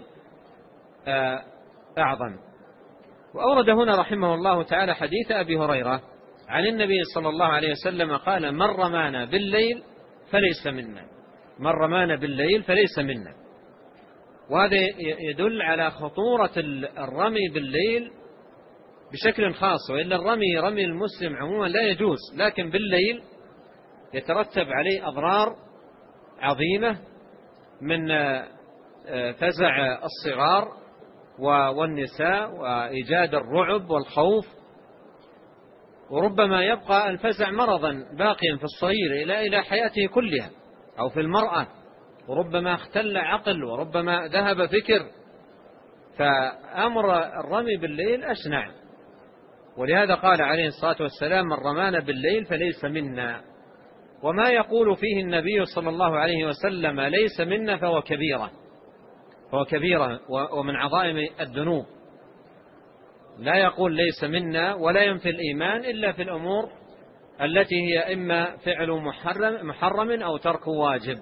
أعظم. وأورد هنا رحمه الله تعالى حديث أبي هريرة عن النبي صلى الله عليه وسلم قال من رمانا بالليل فليس منا، من رمانا بالليل فليس منا. وهذا يدل على خطورة الرمي بالليل بشكل خاص، وإلا رمي المسلم عموما لا يجوز، لكن بالليل يترتب عليه أضرار عظيمة من فزع الصغار والنساء وإيجاد الرعب والخوف، وربما يبقى الفزع مرضا باقيا في الصغير إلى حياته كلها أو في المرأة، وربما اختل عقل وربما ذهب فكر. فأمر الرمي بالليل أشنع، ولهذا قال عليه الصلاة والسلام من رمانا بالليل فليس منا. وما يقول فيه النبي صلى الله عليه وسلم ليس منا فهو كبيرة ومن عظائم الذنوب. لا يقول ليس منا ولا ينفي الإيمان إلا في الأمور التي هي إما فعل محرم أو ترك واجب.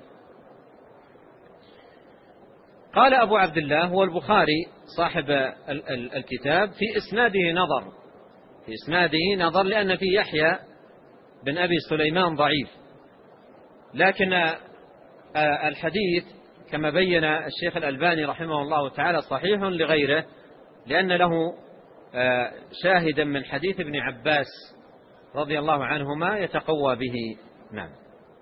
قال أبو عبد الله هو البخاري صاحب الكتاب في إسناده نظر لأن فيه يحيى بن أبي سليمان ضعيف، لكن الحديث كما بين الشيخ الألباني رحمه الله تعالى صحيح لغيره، لأن له شاهدا من حديث ابن عباس رضي الله عنهما يتقوى به. نعم.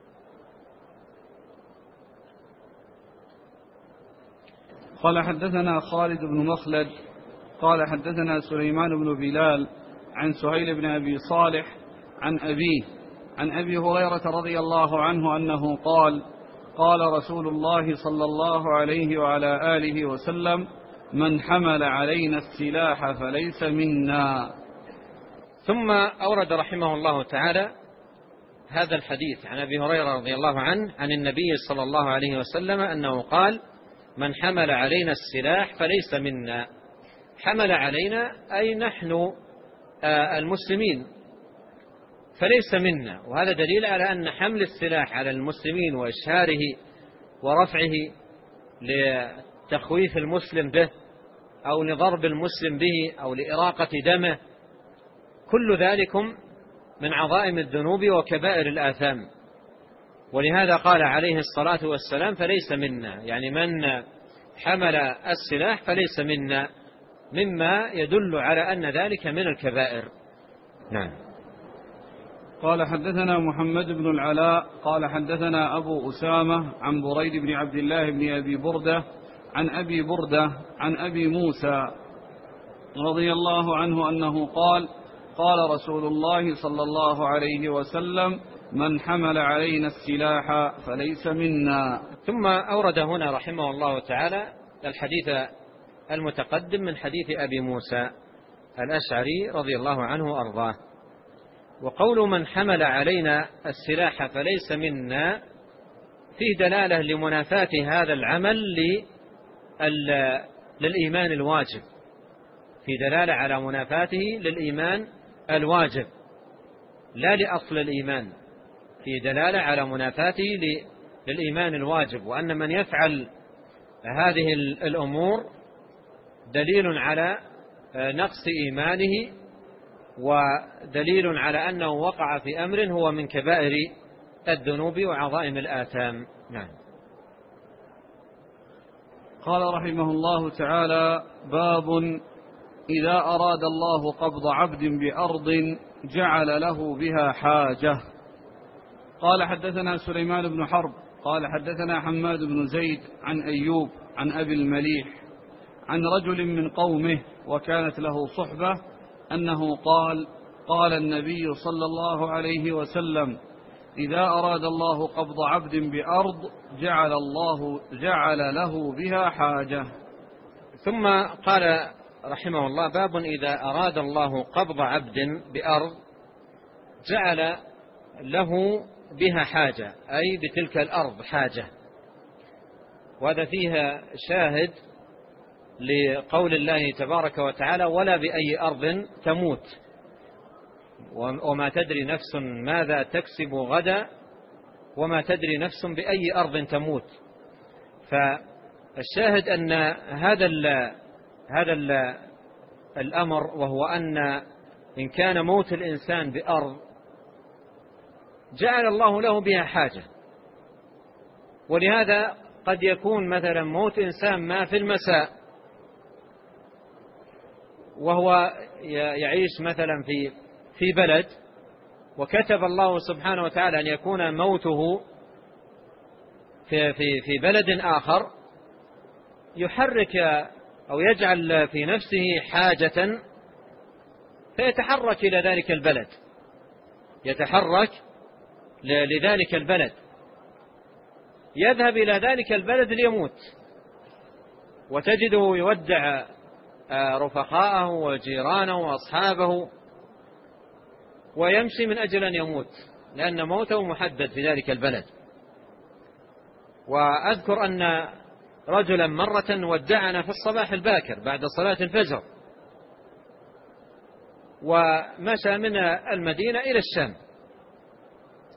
قال حدثنا خالد بن مخلد قال حدثنا سليمان بن بلال عن سهيل بن أبي صالح عن أبي هريرة رضي الله عنه أنه قال قال رسول الله صلى الله عليه وعلى آله وسلم من حمل علينا السلاح فليس منا. ثم أورد رحمه الله تعالى هذا الحديث عن أبي هريرة رضي الله عنه عن النبي صلى الله عليه وسلم أنه قال من حمل علينا السلاح فليس منا. حمل علينا أي نحن المسلمين، فليس منا، وهذا دليل على أن حمل السلاح على المسلمين وإشهاره ورفعه لتخويف المسلم به أو لضرب المسلم به أو لإراقة دمه، كل ذلكم من عظائم الذنوب وكبائر الآثام. ولهذا قال عليه الصلاة والسلام فليس منا، يعني من حمل السلاح فليس منا، مما يدل على أن ذلك من الكبائر. نعم. قال حدثنا محمد بن العلاء قال حدثنا أبو أسامة عن بريد بن عبد الله بن أبي بردة عن أبي بردة عن أبي موسى رضي الله عنه أنه قال قال رسول الله صلى الله عليه وسلم من حمل علينا السلاح فليس منا. ثم أورد هنا رحمه الله تعالى الحديث المتقدم من حديث أبي موسى الأشعري رضي الله عنه وأرضاه. وقول من حمل علينا السلاح فليس منا فيه دلالة لمنافاة هذا العمل للإيمان الواجب، في دلالة على منافاته للإيمان الواجب لا لأصل الإيمان، في دلالة على منافاته للإيمان الواجب، وأن من يفعل هذه الأمور دليل على نقص إيمانه ودليل على أنه وقع في أمر هو من كبائر الذنوب وعظائم الآثام. نعم. قال رحمه الله تعالى باب إذا أراد الله قبض عبد بأرض جعل له بها حاجة. قال حدثنا سليمان بن حرب قال حدثنا حماد بن زيد عن أيوب عن أبي المليح عن رجل من قومه وكانت له صحبة أنه قال النبي صلى الله عليه وسلم إذا أراد الله قبض عبد بأرض جعل له بها حاجة. ثم قال رحمه الله باب إذا أراد الله قبض عبد بأرض جعل له بها حاجة، أي بتلك الأرض حاجة. وهذا فيها شاهد لقول الله تبارك وتعالى ولا بأي أرض تموت وما تدري نفس ماذا تكسب غدا وما تدري نفس بأي أرض تموت. فالشاهد أن هذا الأمر، وهو أن إن كان موت الإنسان بأرض جعل الله له بها حاجة. ولهذا قد يكون مثلا موت إنسان ما في المساء وهو يعيش مثلا في بلد، وكتب الله سبحانه وتعالى أن يكون موته في بلد آخر، يحرك أو يجعل في نفسه حاجة فيتحرك إلى ذلك البلد، يتحرك لذلك البلد، يذهب إلى ذلك البلد ليموت، وتجده يودع رفقاءه وجيرانه وأصحابه ويمشي من أجل أن يموت، لأن موته محدد في ذلك البلد. وأذكر أن رجلا مرة ودعنا في الصباح الباكر بعد صلاة الفجر، ومشى من المدينة إلى الشام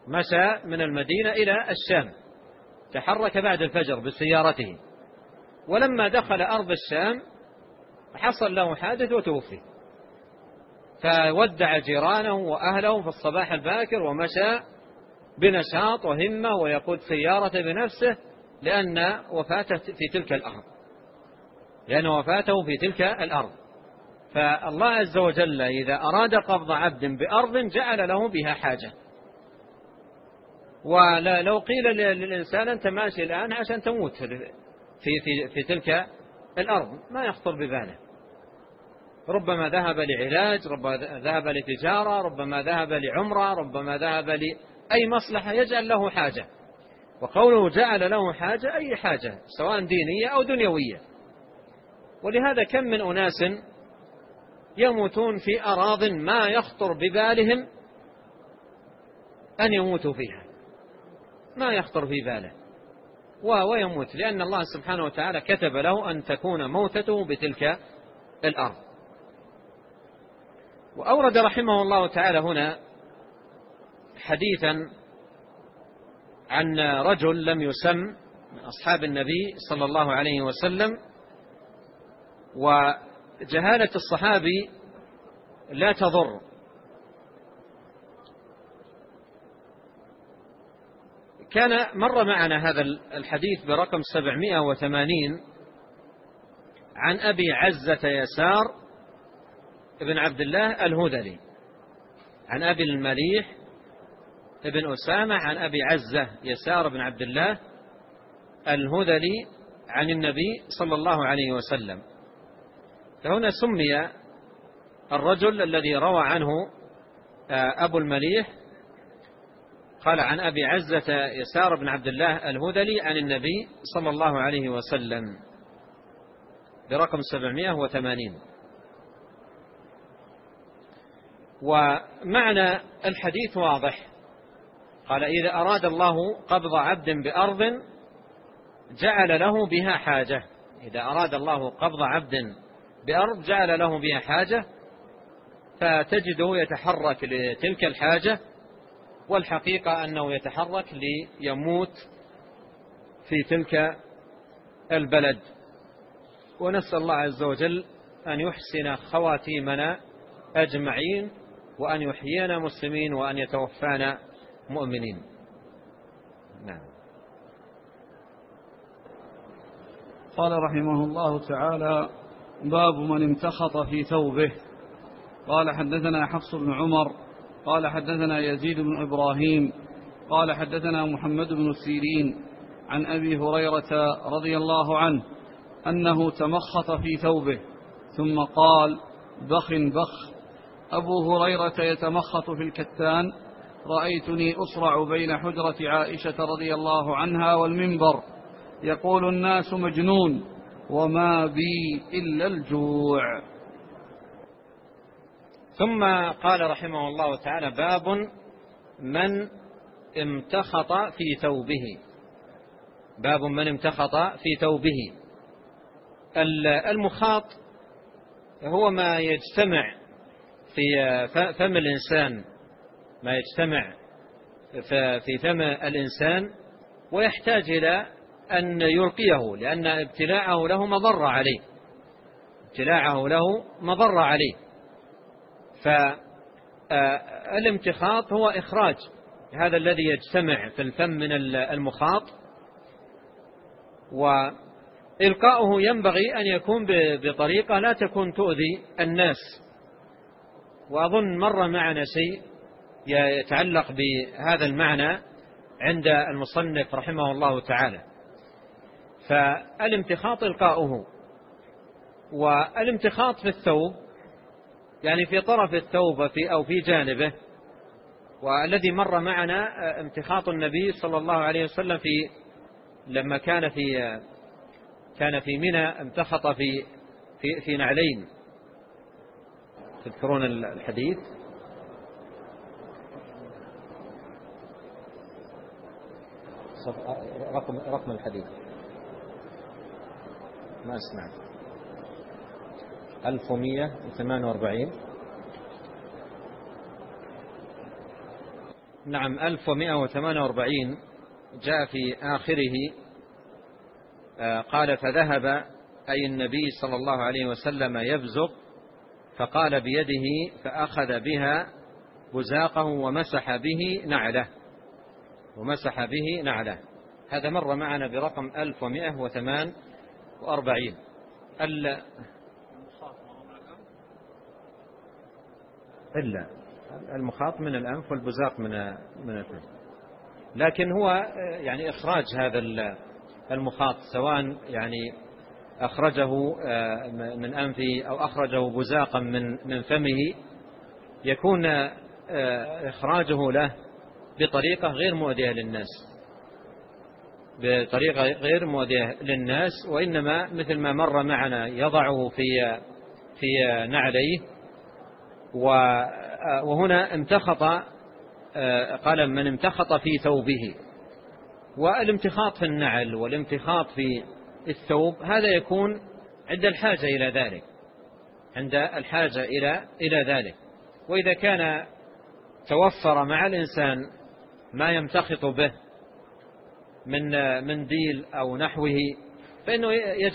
مشى من المدينة إلى الشام، تحرك بعد الفجر بسيارته، ولما دخل أرض الشام حصل له حادث وتوفي، فودع جيرانه وأهله في الصباح الباكر ومشى بنشاط وهمة ويقود سيارته بنفسه لأن وفاته في تلك الأرض. فالله عز وجل إذا أراد قبض عبد بأرض جعل له بها حاجة. ولو قيل للإنسان أنت ماشي الآن عشان تموت في تلك الأرض ما يخطر بباله، ربما ذهب لعلاج، ربما ذهب لتجارة، ربما ذهب لعمرة، ربما ذهب لأي مصلحة يجعل له حاجة. وقوله جعل له حاجة أي حاجة سواء دينية أو دنيوية. ولهذا كم من أناس يموتون في أراض ما يخطر ببالهم أن يموتوا فيها، ما يخطر في باله ويموت، لأن الله سبحانه وتعالى كتب له أن تكون موتته بتلك الأرض. وأورد رحمه الله تعالى هنا حديثا عن رجل لم يسم من أصحاب النبي صلى الله عليه وسلم، وجهالة الصحابي لا تضر. كان مر معنا هذا الحديث برقم 780 عن أبي عزة يسار ابن عبد الله الهذلي عن أبي المليح ابن أسامة عن أبي عزة يسار بن عبد الله الهذلي عن النبي صلى الله عليه وسلم. فهنا سمي الرجل الذي روى عنه أبو المليح، قال عن أبي عزة يسار بن عبد الله الهذلي عن النبي صلى الله عليه وسلم برقم 780. ومعنى الحديث واضح، قال إذا أراد الله قبض عبد بأرض جعل له بها حاجة. إذا أراد الله قبض عبد بأرض جعل له بها حاجة، فتجده يتحرك لتلك الحاجة، والحقيقة أنه يتحرك ليموت في تلك البلد. ونسأل الله عز وجل أن يحسن خواتيمنا أجمعين، وأن يحيينا مسلمين، وأن يتوفانا مؤمنين. نعم. قال رحمه الله تعالى: باب من امتخط في ثوبه. قال حدثنا حفص بن عمر قال حدثنا يزيد بن إبراهيم قال حدثنا محمد بن سيرين عن أبي هريرة رضي الله عنه أنه تمخط في ثوبه ثم قال: بخ بخ. أبو هريرة يتمخط في الكتان، رأيتني أصرع بين حجرة عائشة رضي الله عنها والمنبر، يقول الناس مجنون وما بي إلا الجوع. ثم قال رحمه الله تعالى: باب من امتخط في ثوبه. باب من امتخط في ثوبه. المخاط هو ما يجتمع في فم الإنسان، ما يجتمع في فم الإنسان ويحتاج إلى أن يلقيه، لأن ابتلاعه له مضر عليه، ابتلاعه له مضر عليه. فالامتخاط هو إخراج هذا الذي يجتمع في الفم من المخاط، وإلقاؤه ينبغي أن يكون بطريقة لا تكون تؤذي الناس. وأظن مر معنا شيء يتعلق بهذا المعنى عند المصنف رحمه الله تعالى. فالامتخاط إلقاؤه، والامتخاط في الثوب يعني في طرف الثوب أو في جانبه. والذي مر معنا امتخاط النبي صلى الله عليه وسلم لما كان في منى امتخط في نعلين. تذكرون الحديث؟ رقم الحديث ما سمعت. 1148. نعم 1148 جاء في آخره قال فذهب أي النبي صلى الله عليه وسلم يبزق فقال بيده فأخذ بها بزاقه ومسح به نعله. هذا مر معنا برقم 1148. إلا المخاط من الأنف والبزاق من الفم، لكن هو يعني إخراج هذا المخاط سواء يعني أخرجه من أنفه أو أخرجه بزاقا من فمه يكون إخراجه له بطريقة غير مؤذية للناس، وإنما مثل ما مر معنا يضعه في نعليه. وهنا امتخط، قال من امتخط في ثوبه، والامتخاط في النعل والامتخاط في الثوب هذا يكون عند الحاجة إلى ذلك. وإذا كان توفر مع الإنسان ما يمتخط به من منديل أو نحوه فإنه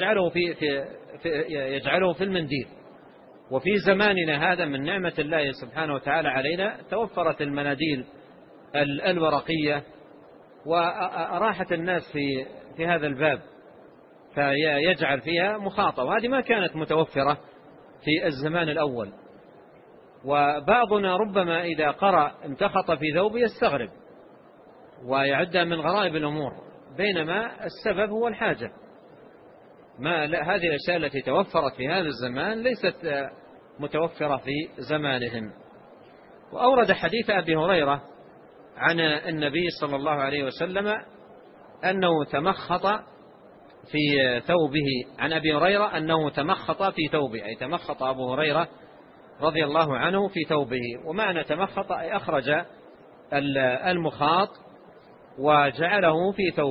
يجعله في المنديل. وفي زماننا هذا من نعمة الله سبحانه وتعالى علينا توفرت المناديل الورقية وراحت الناس في هذا الباب، فيجعل فيها مخاطة، وهذه ما كانت متوفرة في الزمان الأول. وبعضنا ربما إذا قرأ امتخط في ثوبه يستغرب ويعد من غرائب الأمور، بينما السبب هو الحاجة. هذه الأشياء التي توفرت في هذا الزمان ليست متوفرة في زمانهم. وأورد حديث أبي هريرة عن النبي صلى الله عليه وسلم أنه تمخط في ثوبه، عن أبي هريرة أنه تمخط في ثوبه، أي تمخط أبو هريرة رضي الله عنه في ثوبه. ومعنى تمخط أي أخرج المخاط وجعله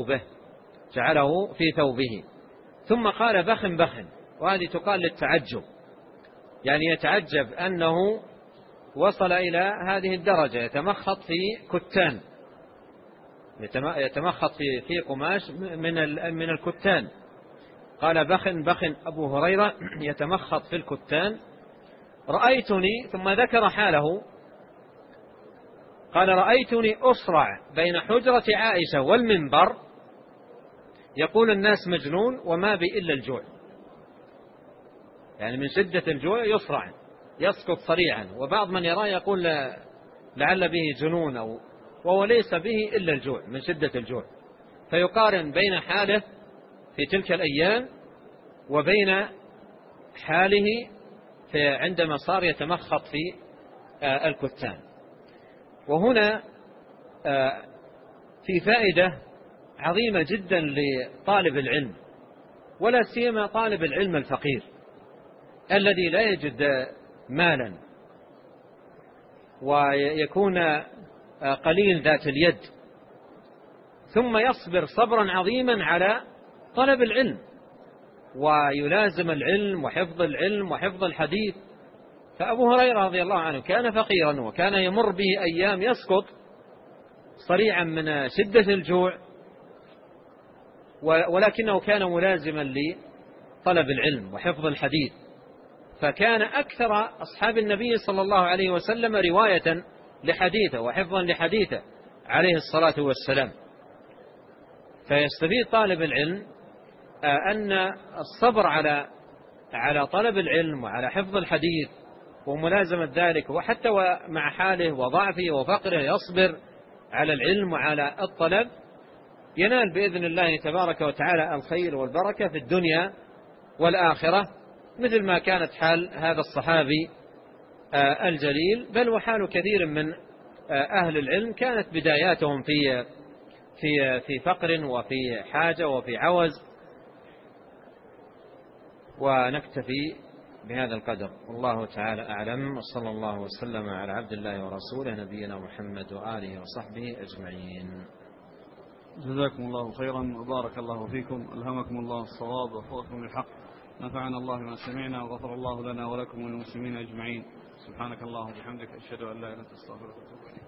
في ثوبه. ثم قال بخ، وهذه تقال للتعجب، يعني يتعجب أنه وصل إلى هذه الدرجة، يتمخط في كتان، يتمخط في قماش من الكتان. قال بخ أبو هريرة يتمخط في الكتان، رأيتني، ثم ذكر حاله، قال رأيتني أصرع بين حجرة عائشة والمنبر، يقول الناس مجنون وما بي إلا الجوع، يعني من شدة الجوع يصرع يسقط صريعا، وبعض من يرى يقول لعل به جنون وهو ليس به إلا الجوع من شدة الجوع. فيقارن بين حاله في تلك الأيام وبين حاله عندما صار يتمخط في الكتان. وهنا في فائدة عظيمة جدا لطالب العلم، ولا سيما طالب العلم الفقير الذي لا يجد مالا ويكون قليل ذات اليد، ثم يصبر صبرا عظيما على طلب العلم ويلازم العلم وحفظ العلم وحفظ الحديث. فأبو هريرة رضي الله عنه كان فقيرا، وكان يمر به أيام يسقط صريعا من شدة الجوع، ولكنه كان ملازما لطلب العلم وحفظ الحديث. فكان أكثر أصحاب النبي صلى الله عليه وسلم رواية لحديثه وحفظا لحديثه عليه الصلاة والسلام. فيستفيد طالب العلم أن الصبر على طلب العلم وعلى حفظ الحديث وملازمة ذلك، وحتى مع حاله وضعفه وفقره يصبر على العلم وعلى الطلب، ينال بإذن الله تبارك وتعالى الخير والبركة في الدنيا والآخرة، مثل ما كانت حال هذا الصحابي الجليل، بل وحال كثير من أهل العلم كانت بداياتهم في فقر وفي حاجة وفي عوز. ونكتفي بهذا القدر، والله تعالى أعلم، وصلى الله وسلم على عبد الله ورسوله نبينا محمد وآله وصحبه أجمعين. جزاكم الله خيرا وبارك الله فيكم، ألهمكم الله الصواب ووفقكم للحق، نفعنا الله ما سمعنا وغفر الله لنا ولكم وللمسلمين أجمعين. سبحانك اللهم وبحمدك، أشهد أن لا إله إلا أنت، أستغفرك وأتوب إليك.